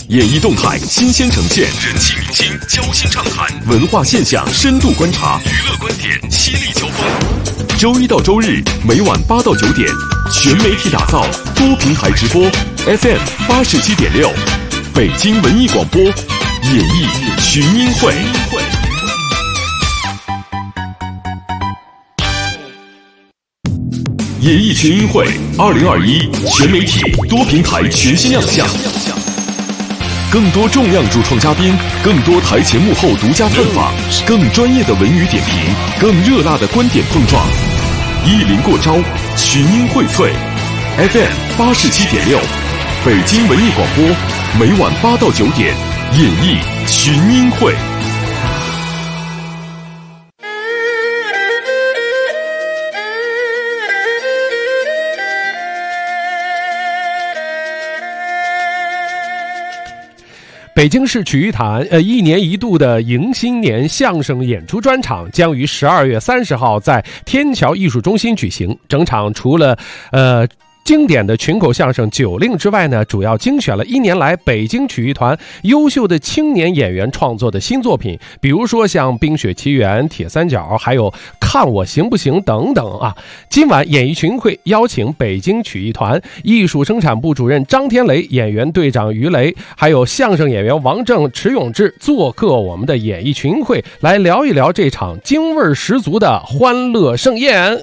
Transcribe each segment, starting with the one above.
演艺动态新鲜呈现，人气明星交心畅谈，文化现象深度观察，娱乐观点犀利交锋。周一到周日每晚8到9点，全媒体打造，多平台直播 ，FM 87.6，北京文艺广播，演艺群英会。演艺群英会2021全媒体多平台全新亮相，更多重量主创嘉宾，更多台前幕后独家探访，更专业的文娱点评，更热辣的观点碰撞，一临过招，群英荟萃。FM 87.6，北京文艺广播，每晚8到9点，演艺群英会。 北京市曲艺坛一年一度的迎新年相声演出专场将于12月30号在天桥艺术中心举行。整场除了经典的群口相声9令之外呢，主要精选了1年来北京曲艺团优秀的青年演员创作的新作品，比如说像《冰雪奇缘》、铁三角，还有《看我行不行》等等啊。今晚演艺群会邀请北京曲艺团艺术生产部主任张天雷、演员队长于雷，还有相声演员王正、迟永志做客我们的演艺群会，来聊一聊这场京味十足的欢乐盛宴。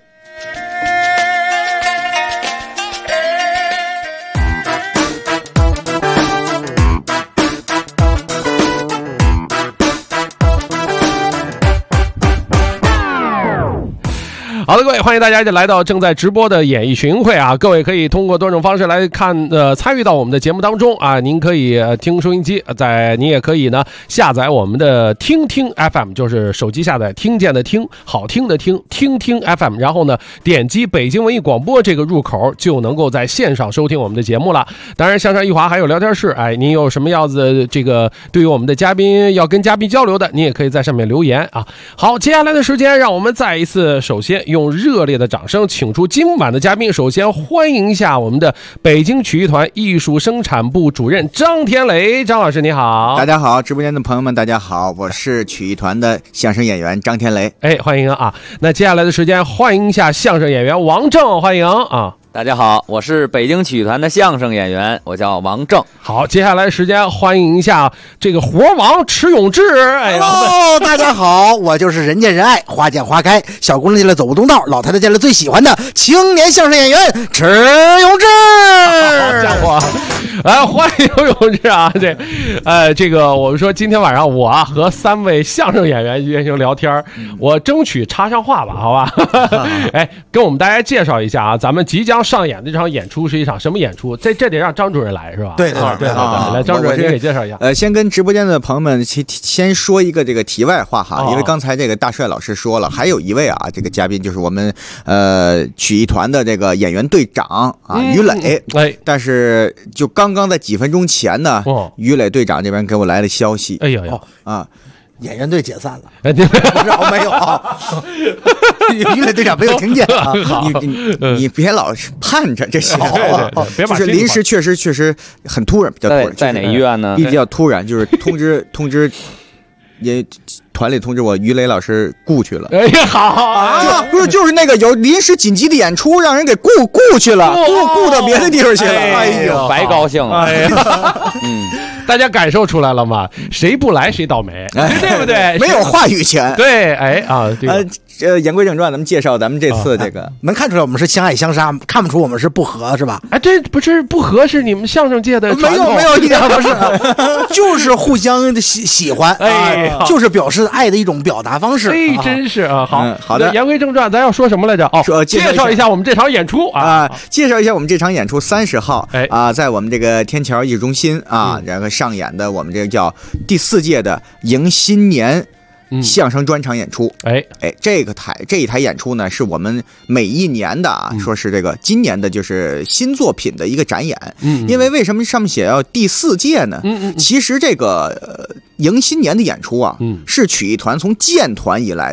好的，各位，欢迎大家来到正在直播的演艺群会啊！各位可以通过多种方式来看参与到我们的节目当中啊！您可以听收音机，您也可以呢下载我们的听听 FM， 就是手机下载听见的听，好听的听，听听 FM， 然后呢点击北京文艺广播这个入口，就能够在线上收听我们的节目了。当然，向上一华还有聊天室，您有什么样子这个对于我们的嘉宾要跟嘉宾交流的，您也可以在上面留言啊。好，接下来的时间，让我们再一次首先用热烈的掌声请出今晚的嘉宾。首先欢迎一下我们的北京曲艺团艺术生产部主任张天雷。张老师你好。 大家好，直播间的朋友们大家好，我是曲艺团的相声演员张天雷。 欢迎啊。那接下来的时间欢迎一下相声演员王正，欢迎啊。 大家好，我是北京曲艺团的相声演员，我叫王正。 好，接下来时间欢迎一下这个活王迟永志。 Hello， 大家好，我就是人见人爱，花见花开，小姑娘见了走不动道，老太太见了最喜欢的青年相声演员迟永志。 好家伙，欢迎永志啊！这个我们说今天晚上我和3位相声演员进行聊天，我争取插上话吧，好吧？跟我们大家介绍一下啊，咱们即将上演的这场演出是一场什么演出？这得让张主任来是吧？ 对， 来，张主任您给介绍一下。 先跟直播间的朋友们先说一个这个题外话哈，因为刚才这个大帅老师说了，还有一位啊，这个嘉宾就是我们曲艺团的这个演员队长啊于磊。但是就刚刚在几分钟前呢，于磊队长这边给我来了消息， 演员队解散了。没有啊，于磊队长没有听见啊。 你别老盼着这些，就是临时确实很突然，比较突然。 在哪医院呢？ 比较突然，就是通知也团里通知我于磊老师雇去了。 好啊， 不是就是那个有临时紧急的演出，让人给雇去了，雇到别的地方去了。 哎呦，白高兴了。 大家感受出来了吗？谁不来谁倒霉，对不对？ 没有话语权。 对， 言归正传，咱们介绍咱们这次这个， 能看出来我们是相爱相杀，看不出我们是不和是吧？ 这不是不和，是你们相声界的传统。 没有，一点不是，就是互相的喜欢，就是表示爱的一种表达方式。 真是啊， 好的。 言归正传，咱要说什么来着？介绍一下我们这场演出啊， 介绍一下我们这场演出30号在我们这个天桥艺术中心啊，然后上演的我们这个叫第4届的迎新年相声专场演出。这一台演出呢，是我们每一年的说是这个今年的就是新作品的一个展演。因为什么上面写要第4届呢？其实这个迎新年的演出啊，是曲艺团从建团以来的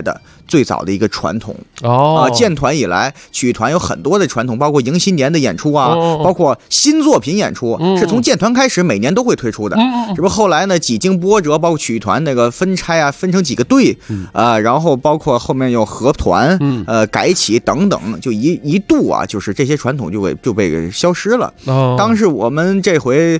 最早的一个传统建团以来，曲艺团有很多的传统，包括迎新年的演出啊，包括新作品演出，是从建团开始每年都会推出的。这不后来呢几经波折，包括曲艺团那个分拆啊，分成几个队然后包括后面又合团改起等等，就一度啊，就是这些传统就被消失了。当时我们这回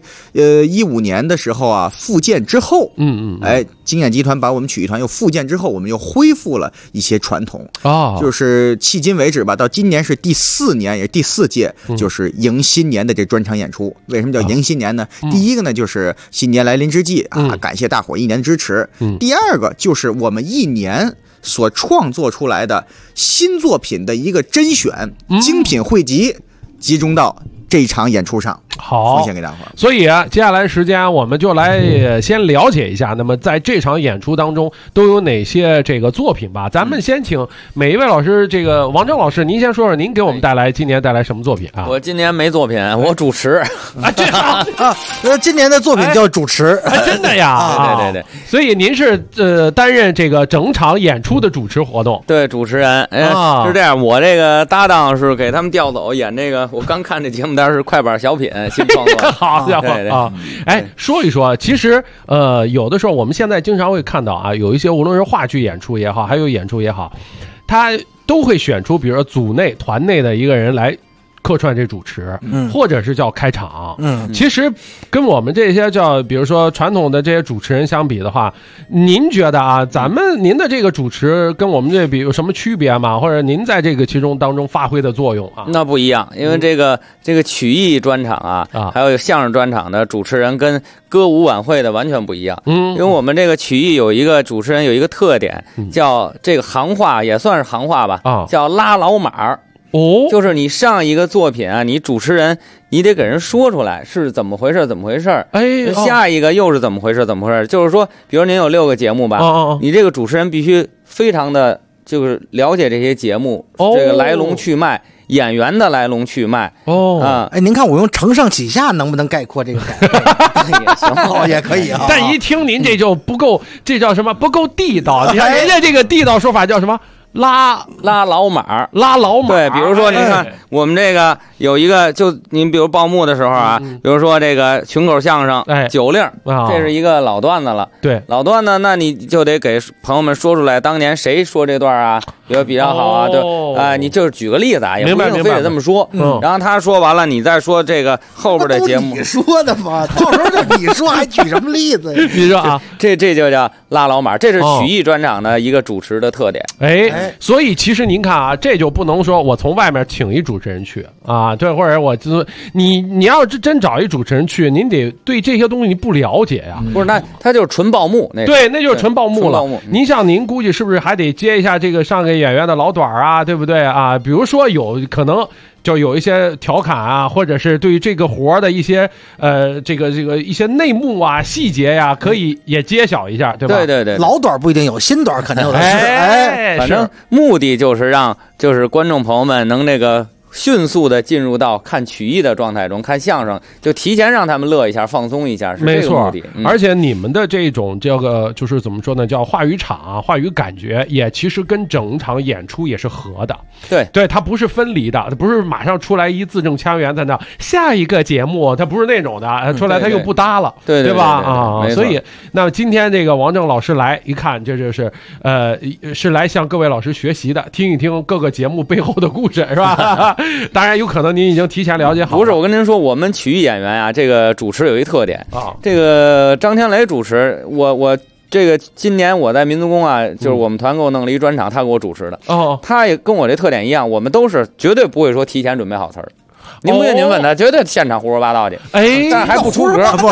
15年的时候啊，复建之后，京演集团把我们曲艺团又复建之后，我们又恢复了一些传统就是迄今为止吧，到今年是第4年，也是第4届，就是迎新年的这专场演出。为什么叫迎新年呢？第一个呢，就是新年来临之际啊，感谢大伙一年的支持。第二个就是我们一年所创作出来的新作品的一个甄选精品汇集，集中到这一场演出上， 好， 奉献给大伙。 所以接下来时间我们就来先了解一下，那么在这场演出当中都有哪些这个作品吧。咱们先请每一位老师，这个王正老师，您先说说您给我们今年带来什么作品啊？ 我今年没作品，我主持这好今年的作品叫主持， 真的呀？ 对， 所以您是担任这个整场演出的主持活动？ 对，主持人。是这样，我这个搭档是给他们调走演这个，我刚看这节目单是快板小品新创作。 好家伙啊！说一说，其实有的时候我们现在经常会看到啊，有一些无论是话剧演出也好，还有演出也好，他都会选出比如说组内团内的一个人来客串这主持，或者是叫开场。其实跟我们这些叫比如说传统的这些主持人相比的话，您觉得啊，您的这个主持跟我们这比有什么区别吗？或者您在这个其中当中发挥的作用啊？ 那不一样，因为这个曲艺专场啊，还有相声专场的主持人跟歌舞晚会的完全不一样。因为我们这个曲艺有一个主持人有一个特点，叫这个行话也算是行话吧，叫拉老马。就是你上一个作品啊，你主持人你得给人说出来是怎么回事，下一个又是怎么回事。就是说，比如您有6个节目吧，你这个主持人必须非常的就是了解这些节目这个来龙去脉，演员的来龙去脉。 您看我用承上启下能不能概括这个感觉？ 也行， 也可以啊。 但一听您这就不够，这叫什么？不够地道。你看人家这个地道说法叫什么？拉老马。 对， 比如说您看我们这个有一个，就您比如报幕的时候啊，比如说这个群口相声酒令，这是一个老段子了。 对， 老段子，那你就得给朋友们说出来当年谁说这段啊比较好啊。对，你就是举个例子啊，也不一定非得这么说。然后他说完了，你再说这个后边的节目。 你说的嘛，到时候就你说还举什么例子？ 你说啊， 这就叫拉老马，这是曲艺专场的一个主持的特点。 所以其实您看啊，这就不能说我从外面请一主持人去啊，对，或者我就你要是真找一主持人去，您得对这些东西你不了解呀。 不是，那他就是纯报幕， 对，那就是纯报幕了。您像您估计是不是还得接一下这个上个演员的老短啊，对不对啊？比如说有可能就有一些调侃啊，或者是对于这个活的一些这个一些内幕啊、细节呀，可以也揭晓一下，对吧？ 对， 老短不一定有，新短肯定有的是。 反正目的就是让观众朋友们能那个迅速的进入到看曲艺的状态中，看相声就提前让他们乐一下，放松一下，是这个目的。 而且你们的这种就是怎么说呢，叫话语场、话语感觉，也其实跟整场演出也是合的。对，它不是分离的，它不是马上出来一字正腔圆在那下一个节目，它不是那种的，出来它又不搭了，对吧？所以那今天这个王正老师来一看，这就是是来向各位老师学习的，听一听各个节目背后的故事，是吧？当然有可能您已经提前了解好了。 不是，我跟您说，我们曲艺演员啊，这个主持有一特点这个张天雷主持，我这个今年我在民族宫啊，就是我们团给我弄了一专场，他给我主持的。他也跟我这特点一样，我们都是绝对不会说提前准备好词儿。您不信您问他，绝对现场胡说八道去。但还不出格。 不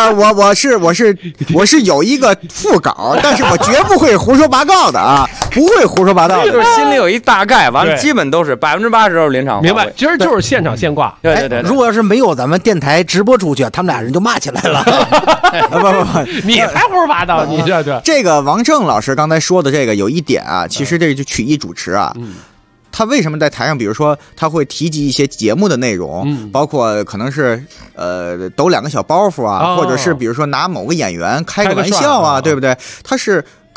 我是有一个副稿，但是我绝不会胡说八道的啊，不会胡说八道的， 就是心里有一大概，完了基本都是80%都是临场。 明白，今儿就是现场现挂。 对。 如果要是没有咱们电台直播出去，他们俩人就骂起来了。 不， 你才胡说八道，你这个王正老师刚才说的这个有一点啊，其实这个就曲艺主持啊。他为什么在台上，比如说他会提及一些节目的内容，包括可能是抖2个小包袱啊，或者是比如说拿某个演员开个玩笑啊，对不对？他是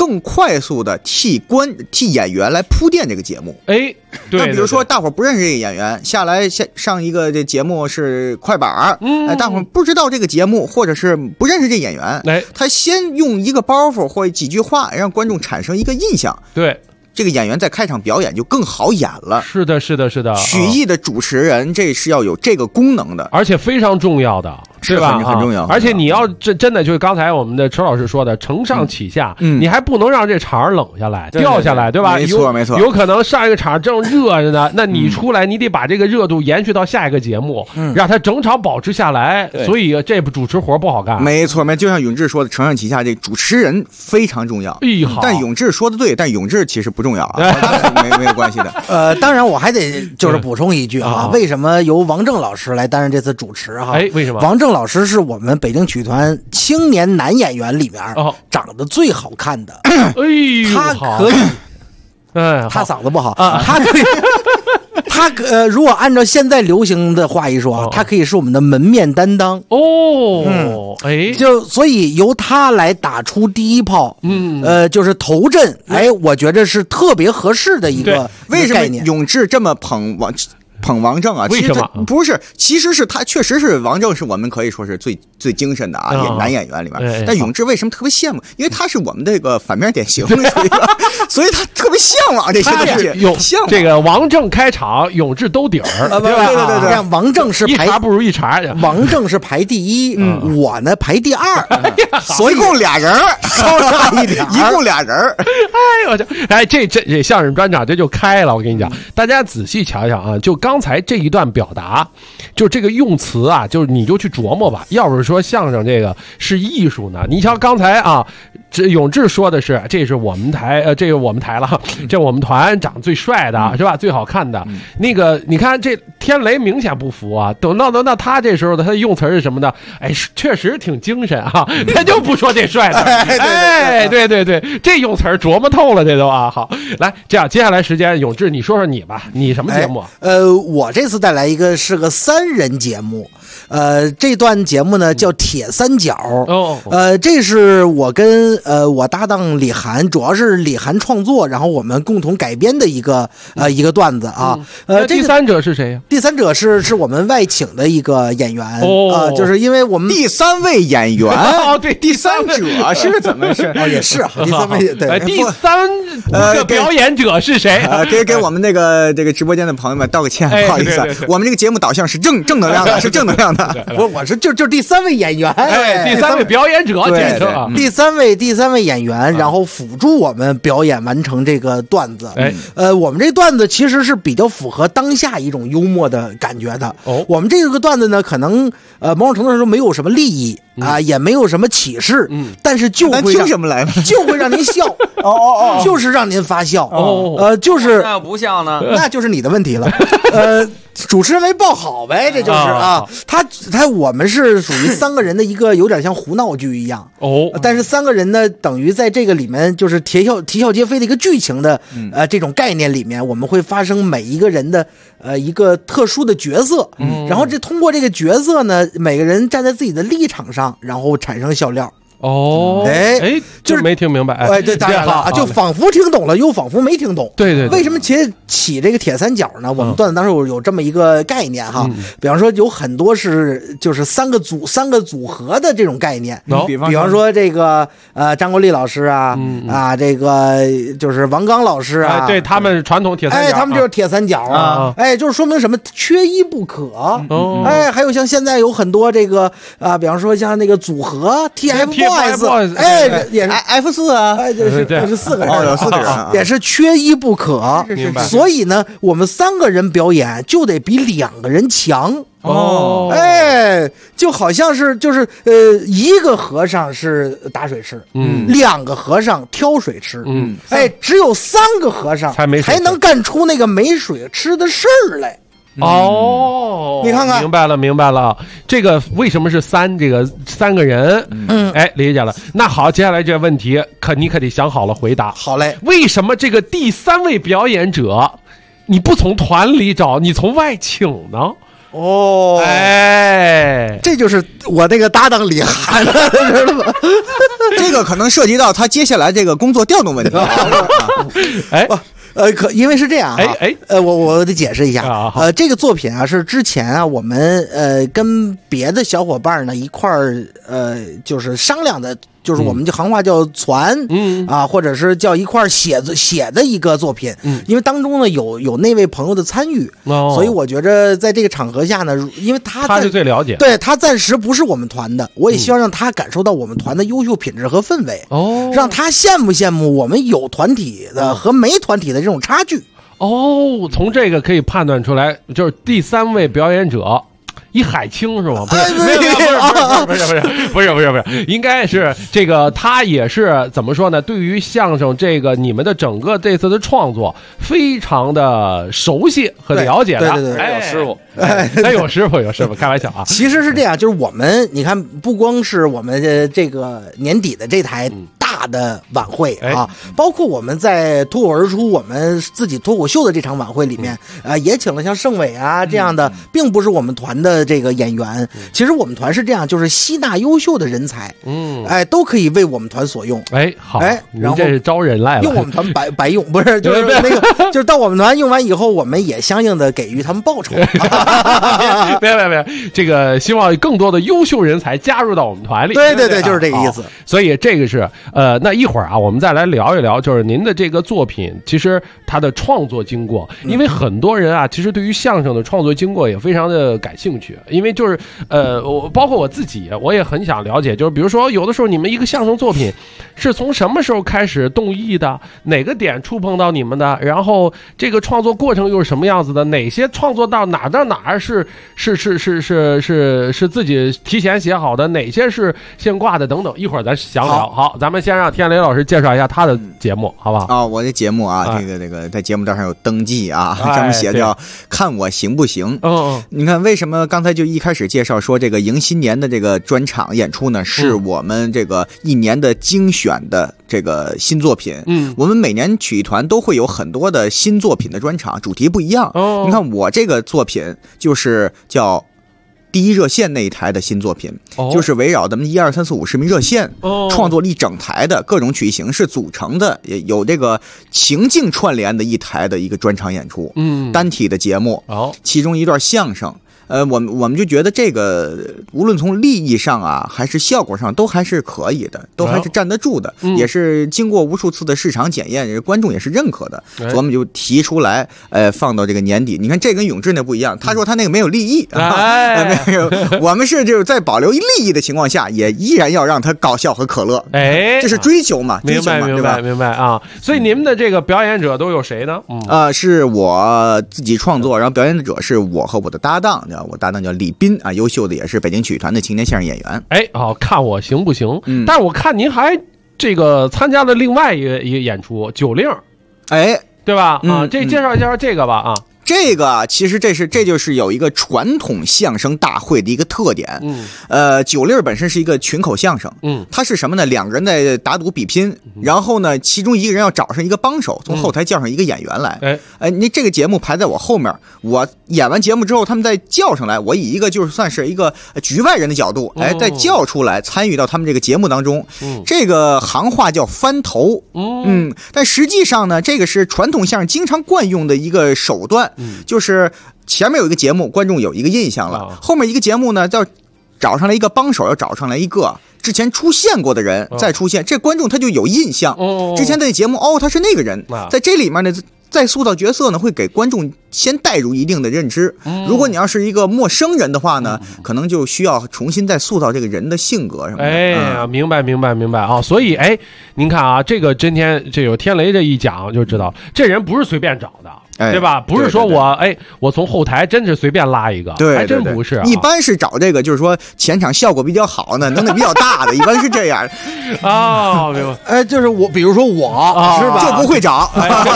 更快速的替演员来铺垫这个节目。 对， 那比如说大伙儿不认识这个演员，下来上一个这节目是快板，大伙儿不知道这个节目，或者是不认识这演员，他先用一个包袱或几句话让观众产生一个印象。 对。 这个演员在开场表演就更好演了。 是的，是的，是的。 曲艺的主持人这是要有这个功能的， 而且非常重要的，是吧？ 很重要。 而且你要真的就是刚才我们的车老师说的，承上启下，你还不能让这场冷下来、掉下来，对吧？ 没错，没错。 有可能上一个场正热着呢，那你出来，你得把这个热度延续到下一个节目，让它整场保持下来。所以这主持活不好干。 没错，就像永志说的，承上启下，这主持人非常重要。 好。 但永志说的对，但永志其实不重要啊。没有关系的。当然我还得就是补充一句啊，为什么由王正老师来担任这次主持哈？ 为什么？ 王正老师是我们北京曲艺团青年男演员里面长得最好看的。他可以，他嗓子不好啊，他可以。他如果按照现在流行的话一说，他可以是我们的门面担当就所以由他来打出第一炮，就是头阵，我觉得是特别合适的一个为什么永志这么捧王正啊？ 为什么不是？其实是他确实是王正，是我们可以说是最精神的男演员里面。但永志为什么特别羡慕？因为他是我们这个反面典型，所以他特别向往这些东西。 这个王正开场，永志兜底儿，对吧？对，王正是一茬不如一茬， 王正是排第一，我呢排第二， 所以一共俩人， 稍差一点， 一共俩人。 这相声专场这就开了，我跟你讲，大家仔细瞧瞧啊，就刚才这一段表达，就这个用词啊，就是你就去琢磨吧。要不是说相声这个是艺术呢，你瞧刚才啊，这永志说的是，这是我们台，这个我们台了，这我们团长最帅的是吧？最好看的那个，你看这天雷明显不服啊。等到他这时候的他的用词是什么呢？确实挺精神啊，他就不说这帅的。对，这用词琢磨透了，这都啊。好，来这样，接下来时间，永志你说说你吧，你什么节目？ 我这次带来一个是个3人节目，这段节目呢叫铁三角。这是我跟我搭档李涵，主要是李涵创作，然后我们共同改编的一个段子啊。 第三者是谁呀？ 第三者是我们外请的一个演员就是因为我们第3位演员对，第三者是怎么是？ 也是第3位对。 第3个表演者是谁？ 给我们这个直播间的朋友们道个歉，不好意思，我们这个节目导向是正能量的，是正能量的。 我是就是第3位演员， 第3位表演者， 第三位演员，然后辅助我们表演完成这个段子。我们这段子其实是比较符合当下一种幽默的感觉的。我们这个段子呢，可能某种程度上说没有什么利益啊，也没有什么启示，但是就会听什么来就会让您笑。就是让您发笑。就是那要不笑呢？ 那就是你的问题了。主持人没报好呗，这就是啊。我们是属于3个人的一个有点像胡闹剧一样但是3个人呢，等于在这个里面就是啼笑皆非的一个剧情的这种概念里面，我们会发生每一个人的一个特殊的角色，然后通过这个角色呢，每个人站在自己的立场上，然后产生笑料。 就是没听明白。 对，当然了，就仿佛听懂了，又仿佛没听懂。 对， 为什么起这个铁三角呢？我们段子当时有这么一个概念哈，比方说有很多就是三个组合的这种概念。比方说这个张国立老师啊，这个就是王刚老师啊， 对他们传统铁三角， 他们就是铁三角啊，就是说明什么？缺一不可。还有像现在有很多这个比方说像那个组合 TFBOYS，也是 F4啊， 就是4个人， 有4个人， 也是缺一不可。所以呢，我们3个人表演就得比2个人强。就好像是就是一个和尚是打水吃，2个和尚挑水吃，只有3个和尚才能干出那个没水吃的事儿来。你看看， 明白了，这个为什么是这个3个人？理解了。那好，接下来这个问题你可得想好了回答。 好嘞， 为什么这个第3位表演者你不从团里找，你从外请呢？ 哦， 哎， 这就是我那个搭档李涵，知道吗？ 这个可能涉及到他接下来这个工作调动问题。 哎。 因为是这样啊，我得解释一下，这个作品啊是之前啊我们跟别的小伙伴呢一块儿就是商量的，就是我们就行话叫传，或者是叫一块儿写的一个作品，因为当中呢有那位朋友的参与，所以我觉着在这个场合下呢，因为他是最了解， 对他暂时不是我们团的，我也希望让他感受到我们团的优秀品质和氛围，让他羡慕我们有团体的和没团体的这种差距。 从这个可以判断出来，就是第3位表演者一海清是吗？不是，应该是这个他也是怎么说呢？对于相声这个你们的整个这次的创作非常的熟悉和了解的， 对， 有师傅， 有师傅，开玩笑啊。 其实是这样，就是我们你看，不光是我们这个年底的这台大的晚会啊，包括我们在脱口而出我们自己脱口秀的这场晚会里面，也请了像盛伟啊这样的，并不是我们团的这个演员。其实我们团是这样，就是吸纳优秀的人才，都可以为我们团所用。 好，然后这是招人来了， 用我们团白用，不是就是那个，就是到我们团用完以后，我们也相应的给予他们报酬。 别，这个希望更多的优秀人才加入到我们团里。 对，就是这个意思。 所以这个是那一会儿啊，我们再来聊一聊，就是您的这个作品，其实它的创作经过，因为很多人啊，其实对于相声的创作经过也非常的感兴趣，因为就是我包括我自己，我也很想了解，就是比如说有的时候你们一个相声作品是从什么时候开始动意的，哪个点触碰到你们的，然后这个创作过程又是什么样子的，哪些创作到哪是自己提前写好的，哪些是现挂的等等，一会儿咱详聊。好，咱们先让天雷老师介绍一下他的节目，好不好？ 我的节目啊，这个在节目单上有登记啊，上面写叫看我行不行。你看为什么刚才就一开始介绍说这个迎新年的这个专场演出呢？是我们这个一年的精选的这个新作品。我们每年曲艺团都会有很多的新作品的专场，主题不一样。你看我这个作品就是叫第一热线那一台的新作品，就是围绕咱们1、2、3、4、5市民热线创作了一整台的各种曲艺形式组成的，也有这个情境串联的一台的一个专场演出，单体的节目，其中一段相声。我们就觉得这个无论从利益上啊，还是效果上，都还是可以的，都还是站得住的，也是经过无数次的市场检验，观众也是认可的，所以我们就提出来，放到这个年底。你看这跟永志那不一样，他说他那个没有利益，我们是就是在保留利益的情况下，也依然要让他搞笑和可乐，这是追求嘛， 明白啊。所以你们的这个表演者都有谁呢？ 是我自己创作，然后表演者是我和我的搭档。我搭档叫李斌啊，优秀的也是北京曲艺团的青年相声演员。 看我行不行？但是我看您还这个参加了另外一个演出九令，对吧？这介绍一下这个吧啊。 这个其实这就是有一个传统相声大会的一个特点。九令本身是一个群口相声，它是什么呢？两个人在打赌比拼，然后呢，其中一个人要找上一个帮手，从后台叫上一个演员来。你这个节目排在我后面，我演完节目之后，他们再叫上来，我以一个就是算是一个局外人的角度，再叫出来参与到他们这个节目当中。这个行话叫翻头。但实际上呢，这个是传统相声经常惯用的一个手段。就是前面有一个节目，观众有一个印象了，后面一个节目呢，要找上来一个帮手，要找上来一个之前出现过的人再出现，这观众他就有印象。之前的节目他是那个人，在这里面呢再塑造角色呢，会给观众先带入一定的认知。如果你要是一个陌生人的话呢，可能就需要重新再塑造这个人的性格什么的。 明白啊。所以您看啊，这个今天这有天雷这一讲就知道，这人不是随便找的。对吧？不是说我从后台真是随便拉一个，还真不是。 一般是找这个，就是说前场效果比较好的，能力比较大的，一般是这样。 明白。 就是我，比如说我是吧， 就不会找。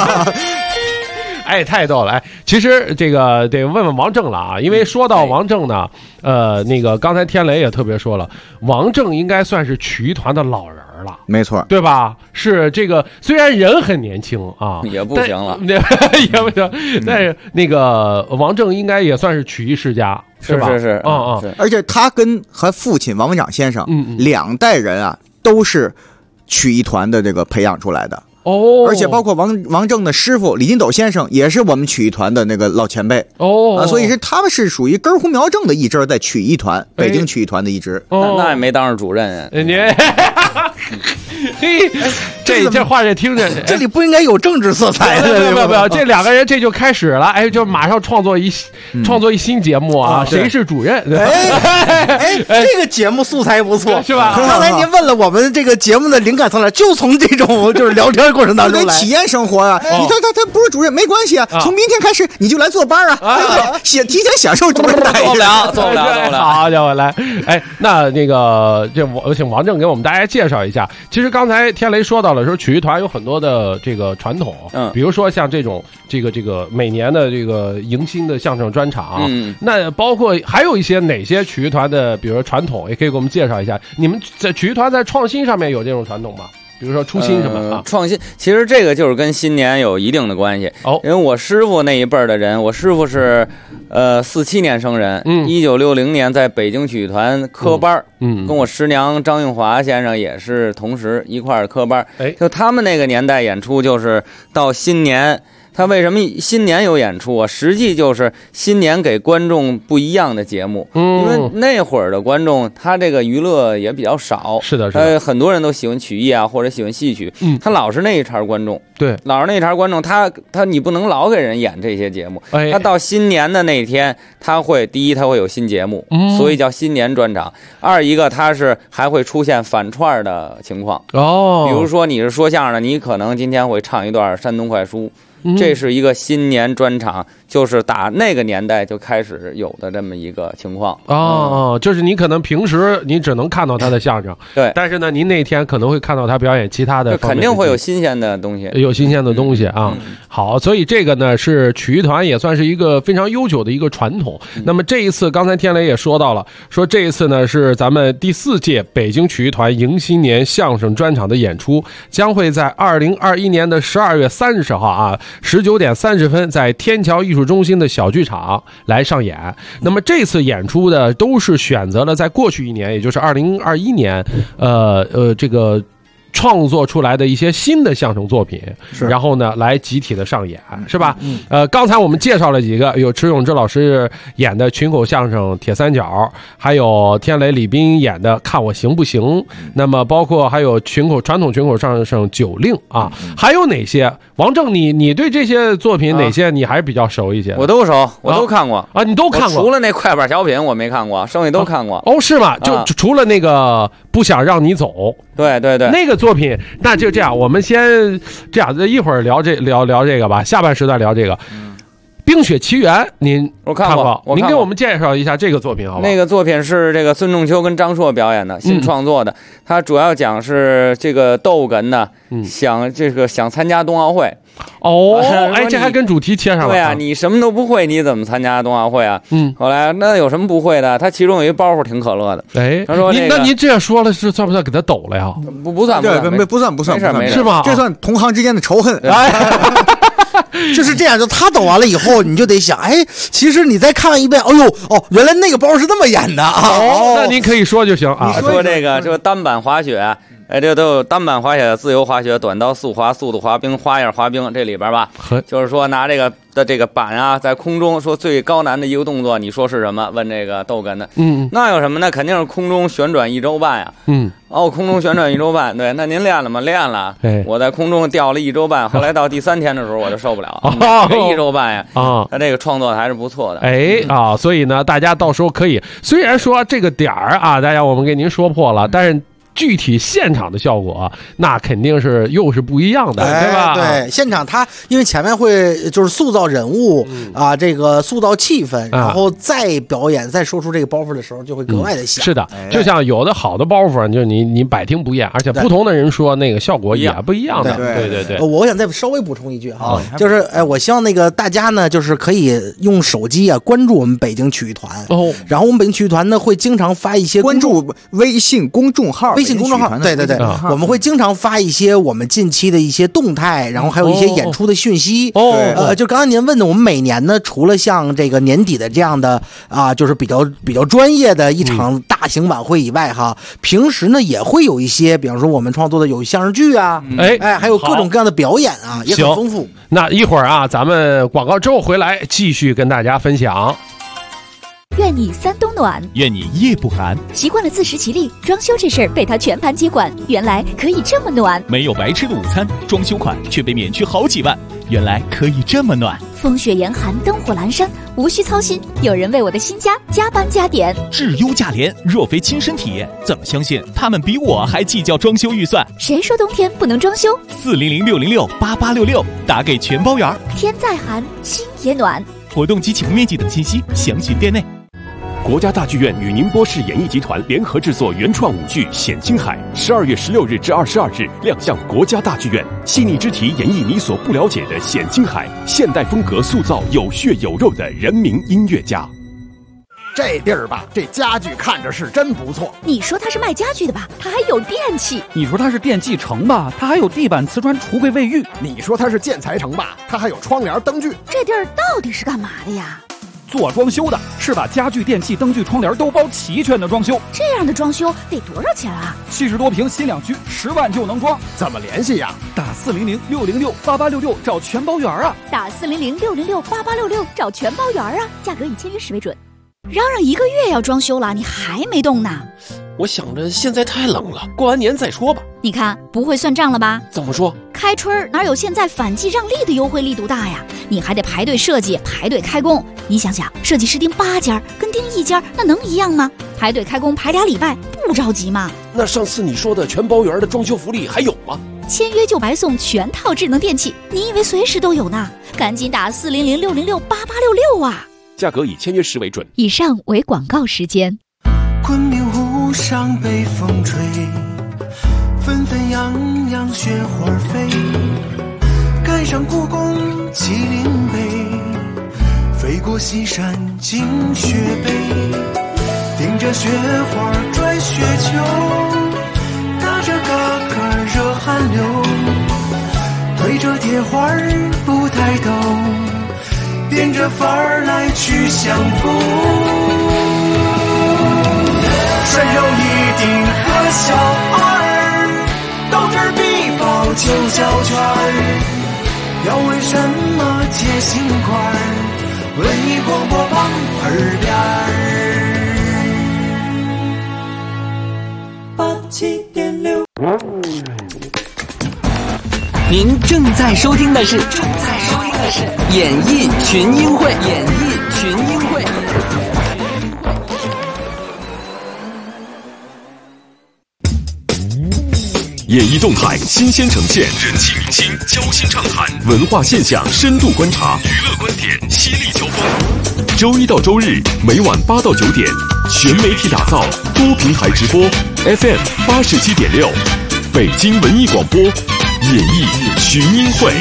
太逗了！其实这个得问问王正了啊，因为说到王正呢，那个刚才天雷也特别说了，王正应该算是曲艺团的老人了， 没错， 对吧？是这个，虽然人很年轻啊， 也不行了， 也不行。但是那个王正应该也算是曲艺世家，吧？ 是， 而且他和父亲王文长先生，两代人啊都是曲艺团的这个培养出来的。而且包括王正的师傅李金斗先生也是我们曲艺团的那个老前辈所以他们是属于根胡苗正的一支，在曲艺团北京曲艺团的一支， 那也没当上主任啊。 你嘿，这话这听着， 这里不应该有政治色彩的。 不，这两个人这就开始了，哎，就马上创作一新节目啊！谁是主任？ 这个节目素材不错， 是吧？ 刚才您问了我们这个节目的灵感从哪，就从这种就是聊天过程当中来体验生活啊。你看他不是主任没关系啊，从明天开始你就来坐班啊，提前享受主任待遇。 做不了。 好家伙，来，哎，那个我请王正给我们大家介绍一下。其实刚才天雷说到了，说曲艺团有很多的这个传统，比如说像这种这个每年的这个迎新的相声专场，那包括还有一些哪些曲艺团的，比如说传统，也可以给我们介绍一下。你们在曲艺团在创新上面有这种传统吗？比如说出新什么创新，其实这个就是跟新年有一定的关系。因为我师傅那一辈的人，我师傅是47年生人，1960年在北京曲艺团科班，跟我师娘张运华先生也是同时一块儿科班。就他们那个年代演出，就是到新年。他为什么新年有演出啊？实际就是新年给观众不一样的节目，因为那会儿的观众他这个娱乐也比较少， 是的， 很多人都喜欢曲艺啊，或者喜欢戏曲，他老是那一茬观众， 对， 老是那一茬观众，他你不能老给人演这些节目，他到新年的那天，他会第一他会有新节目，所以叫新年专场；二一个他是还会出现反串的情况，比如说你是说相声的，你可能今天会唱一段山东快书。这是一个新年专场，就是打那个年代就开始有的这么一个情况就是你可能平时你只能看到他的相声， 对， 但是呢，您那天可能会看到他表演其他的， 肯定会有新鲜的东西， 有新鲜的东西啊。好，所以这个呢是曲艺团也算是一个非常悠久的一个传统。那么这一次，刚才天雷也说到了，说这一次呢是咱们第4届北京曲艺团迎新年相声专场的演出，将会在2021年的12月30号啊。19点30分，在天桥艺术中心的小剧场来上演。那么这次演出的都是选择了在过去一年，也就是2021年，这个创作出来的一些新的相声作品，然后呢来集体的上演，是吧？刚才我们介绍了几个，有迟永之老师演的群口相声《铁三角》，还有天雷李斌演的《看我行不行》，那么包括还有传统群口相声《酒令》啊，还有哪些？王正，你对这些作品哪些你还是比较熟一些？ 我都熟，我都看过啊，你都看过？ 除了那快板小品我没看过，剩下都看过。 是吗？就除了那个不想让你走， 对， 那个作品，那就这样，我们先这样，一会儿聊这个吧，下半时段聊这个。冰雪奇缘您看过？您给我们介绍一下这个作品好吧？ 那个作品是这个孙仲秋跟张硕表演的，新创作的。他主要讲是这个窦哏呢，想参加冬奥会。 这还跟主题切上了。 对啊，你什么都不会，你怎么参加冬奥会啊？后来那有什么不会的？他其中有一包袱挺可乐的。 他说那您这样说了，是算不算给他抖了呀？ 不算， 不算， 没事是吗？ 这算同行之间的仇恨。 就是这样，就他抖完了以后，你就得想，其实你再看一遍，原来那个包是这么演的啊。 那您可以说就行啊。 你说这个单板滑雪，这都有单板滑雪、自由滑雪、短道速滑、速度滑冰、花样滑冰这里边吧，就是说拿这个板啊，在空中说最高难的一个动作，你说是什么？问这个窦哏的。那有什么呢？肯定是空中旋转1周半呀。空中旋转1周半，对，那您练了吗？练了。我在空中吊了1周半，后来到第3天的时候我就受不了，这1周半呀。他这个创作还是不错的。 所以呢，大家到时候可以，虽然说这个点儿啊，大家我们给您说破了，但是具体现场的效果，那肯定是又是不一样的，对吧？ 对，现场他因为前面会就是塑造人物这个塑造气氛，然后再表演，再说出这个包袱的时候，就会格外的响。 是的，就像有的好的包袱，就是你百听不厌，而且不同的人说那个效果也不一样的。对。 我想再稍微补充一句哈，就是我希望那个大家呢，就是可以用手机关注我们北京曲艺团然后我们北京曲艺团呢会经常发一些关注微信公众号。 信公众号，对，我们会经常发一些我们近期的一些动态，然后还有一些演出的讯息。就刚才您问的，我们每年呢，除了像这个年底的这样的就是比较专业的一场大型晚会以外哈，平时呢也会有一些，比方说我们创作的有相声剧啊，还有各种各样的表演啊，也很丰富。 那一会儿啊，咱们广告之后回来继续跟大家分享。 愿你三冬暖， 愿你夜不寒。 习惯了自食其力，装修这事儿被他全盘接管，原来可以这么暖。 没有白吃的午餐，装修款却被免去好几万，原来可以这么暖。 风雪严寒，灯火阑珊，无需操心，有人为我的新家加班加点。 质优价廉，若非亲身体验，怎么相信他们比我还计较装修预算？ 谁说冬天不能装修 ？400-606-8866，打给全包圆。 天再寒，心也暖。 活动及启用面积等信息，详询店内。国家大剧院与宁波市演艺集团联合制作原创舞剧《显青海》，12月16日至22日亮相国家大剧院。细腻之题演绎你所不了解的显青海，现代风格塑造有血有肉的人民音乐家。 这地儿吧，这家具看着是真不错。 你说它是卖家具的吧，它还有电器。 你说它是电器城吧，它还有地板、瓷砖、橱柜、卫浴。 你说它是建材城吧，它还有窗帘、灯具。 这地儿到底是干嘛的呀？ 做装修的，是把家具、电器、灯具、窗帘都包齐全的装修。 这样的装修得多少钱啊 ？70多平新两居，10万就能装。 怎么联系呀？ 打400-606-8866找全包圆啊！ 打400-606-8866找全包圆啊！价格以签约时为准。嚷嚷1个月要装修了，你还没动呢？ 我想着现在太冷了，过完年再说吧。 你看不会算账了吧？ 怎么说？ 开春哪有现在反季让利的优惠力度大呀？你还得排队设计，排队开工。你想想，设计师盯8家跟盯1家，那能一样吗？排队开工排2礼拜，不着急吗？ 那上次你说的全包圆的装修福利还有吗？ 签约就白送全套智能电器，你以为随时都有呢？赶紧打400-606-8866啊！ 价格以签约时为准。 以上为广告时间。 昆明湖上北风吹，纷纷扬扬雪花飞，赶上故宫麒麟碑，飞过西山进雪北，顶着雪花转雪球，打着嘎嘎热汗流，推着铁环不抬头，点着范儿来去相逢，顺手一顶和小二，到这儿必报9角圈。要问什么接心块，文艺广播旁耳边87.6。 您正在收听的是演艺群英会。 演艺动态新鲜呈现，人气明星交心畅谈，文化现象深度观察，娱乐观点犀利交锋。周一到周日每晚8到9点，全媒体打造，多平台直播 ，FM 87.6，北京文艺广播，演艺群英会。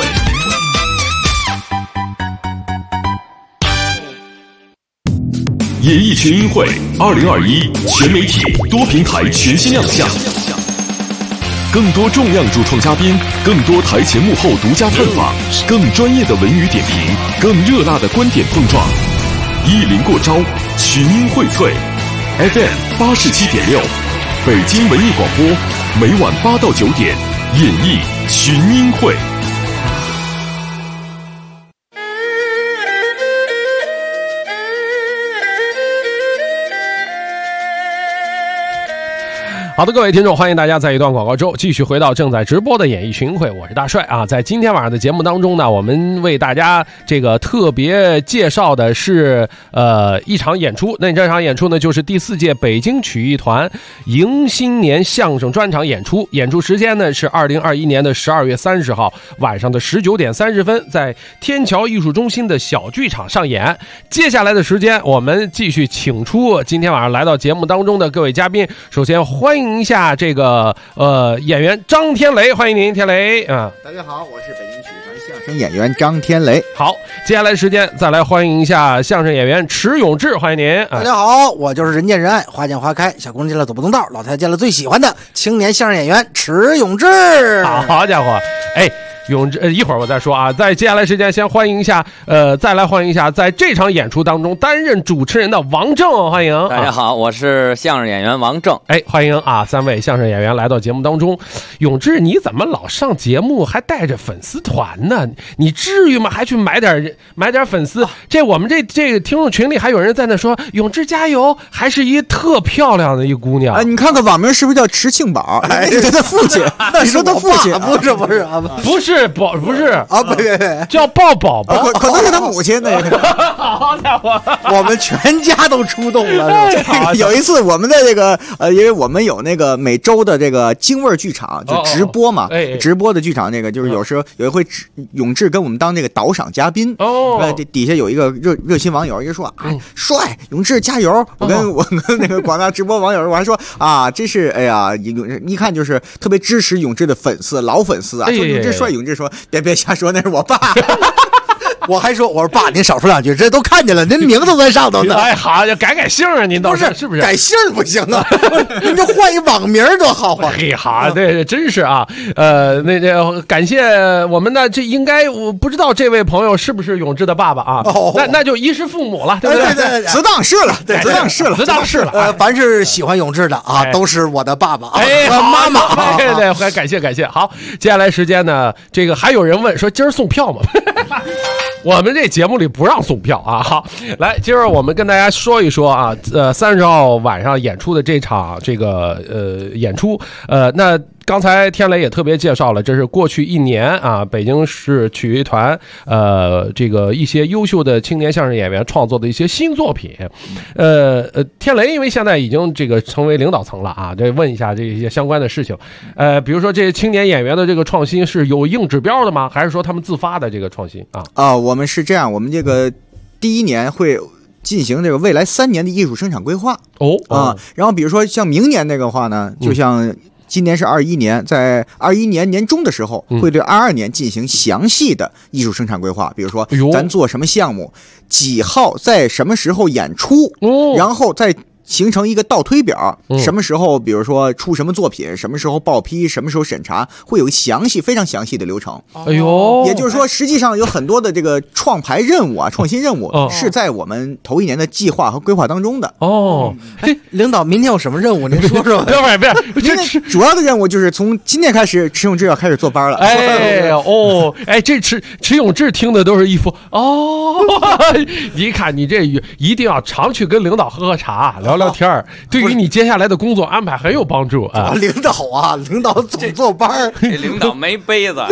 演艺群英会2021全媒体多平台全新亮相。更多重量主创嘉宾，更多台前幕后独家探访，更专业的文娱点评，更热辣的观点碰撞，一临过招，群英荟萃。FM 87.6，北京文艺广播，每晚8到9点，演艺群英会。 好的，各位听众，欢迎大家在一段广告之后继续回到正在直播的演艺群英会，我是大帅啊。在今天晚上的节目当中呢，我们为大家这个特别介绍的是一场演出。那这场演出呢，就是第4届北京曲艺团迎新年相声专场演出。演出时间呢是2021年的12月30号晚上的19点30分，在天桥艺术中心的小剧场上演。接下来的时间，我们继续请出今天晚上来到节目当中的各位嘉宾。首先欢迎一下这个演员张天雷，欢迎您，天雷啊！ 大家好，我是北京曲艺团相声声演员张天雷。 好，接下来时间再来欢迎一下相声演员迟永志，欢迎您。 大家好，我就是人见人爱、花见花开、小姑娘见了走不动道、老太太见了最喜欢的青年相声演员迟永志。 好家伙，哎。永志，一会儿我再说啊。在接下来时间，先欢迎一下，再来欢迎一下，在这场演出当中担任主持人的王正，欢迎。 大家好，我是相声演员王正。 哎，欢迎啊，3位相声演员来到节目当中。永志，你怎么老上节目还带着粉丝团呢？你至于吗？还去买点粉丝？这我们这个听众群里还有人在那说永志加油，还是一特漂亮的一姑娘。 你看看网名是不是叫迟庆宝？哎，他的父亲，你说他父亲不是。 不是啊，不对， 叫抱宝宝， 可能是他母亲的。 好家伙， 我们全家都出动了。 有一次我们在这个因为我们有那个每周的这个京味剧场，就直播嘛，直播的剧场，那个就是有时候有一回永志跟我们当这个导赏嘉宾。底下有一个热心网友一说啊，帅，永志加油！我跟那个广大直播网友我还说啊，这是哎呀，一看就是特别支持永志的粉丝，老粉丝啊，说永志帅，永志说别瞎说，那是我爸。 我还说，我说爸，您少说两句，这都看见了，您名字在上头呢。 哎，好，就改姓啊，您倒是不是？ 改姓不行啊，您就换一网名多好啊！ 嘿，好，对，真是啊，感谢我们的这应该我不知道这位朋友是不是永志的爸爸啊？那就衣食父母了，对不对？ 对， 自当是了，对，自当是了。 凡是喜欢永志的啊，都是我的爸爸， 哎， 妈妈。 对，感谢。好，接下来时间呢，这个还有人问说今儿送票吗？我们这节目里不让送票啊！好，来，今儿我们跟大家说一说啊，30号晚上演出的这场演出，那刚才天雷也特别介绍了，这是过去1年啊，北京市曲艺团这个一些优秀的青年相声演员创作的一些新作品。天雷因为现在已经这个成为领导层了啊，这问一下这些相关的事情。比如说这青年演员的这个创新是有硬指标的吗？还是说他们自发的这个创新啊？ 我们是这样，我们这个第1年会进行这个未来3年的艺术生产规划然后比如说像明年那个话呢，就像今年是21年，在21年年中的时候，会对22年进行详细的艺术生产规划，比如说咱做什么项目，几号在什么时候演出，然后再形成一个倒推表，什么时候比如说出什么作品，什么时候报批，什么时候审查，会有非常详细的流程。 哎呦， 也就是说实际上有很多的这个创牌任务啊，创新任务是在我们头1年的计划和规划当中的。 领导明天有什么任务您说说。 这主要的任务就是从今天开始迟永志要开始坐班了。 这迟永志听的都是一副你看你这一定要常去跟领导喝茶聊聊天，对于你接下来的工作安排很有帮助啊！ 领导总坐班， 领导没杯子。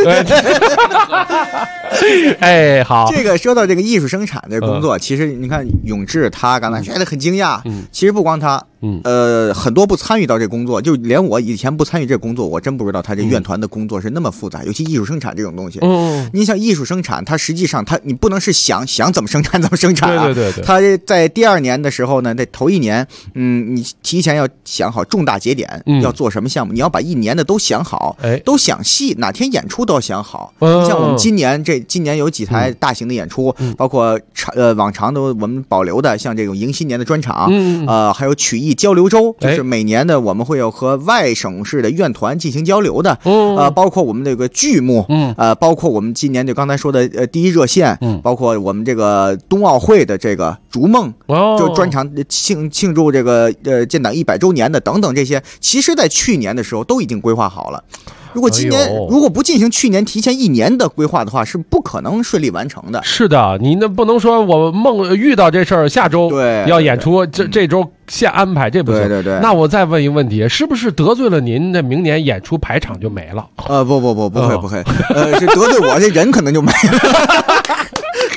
哎，好， 这个说到这个艺术生产的工作，其实你看永志他刚才觉得很惊讶，其实不光他。很多不参与到这工作，就连我以前不参与这工作，我真不知道他这院团的工作是那么复杂，尤其艺术生产这种东西。你像艺术生产，它实际上你不能是想怎么生产怎么生产啊。 对。 他在第2年的时候呢，在头1年，你提前要想好重大节点要做什么项目，你要把1年的都想好，都想细，哪天演出都要想好。像我们今年有几台大型的演出，包括往常的我们保留的，像这种迎新年的专场，还有曲艺交流周，就是每年的我们会有和外省市的院团进行交流的，包括我们这个剧目，包括我们今年就刚才说的第一热线，包括我们这个冬奥会的这个逐梦，就专场庆祝这个建党100周年的等等这些，其实在去年的时候都已经规划好了。如果今年如果不进行去年提前1年的规划的话，是不可能顺利完成的。 是的，你那不能说我遇到这事儿，下周要演出，这周现安排，这不行。 对。 那我再问一个问题，是不是得罪了您，那明年演出排场就没了？ 不会，是得罪我这人可能就没了。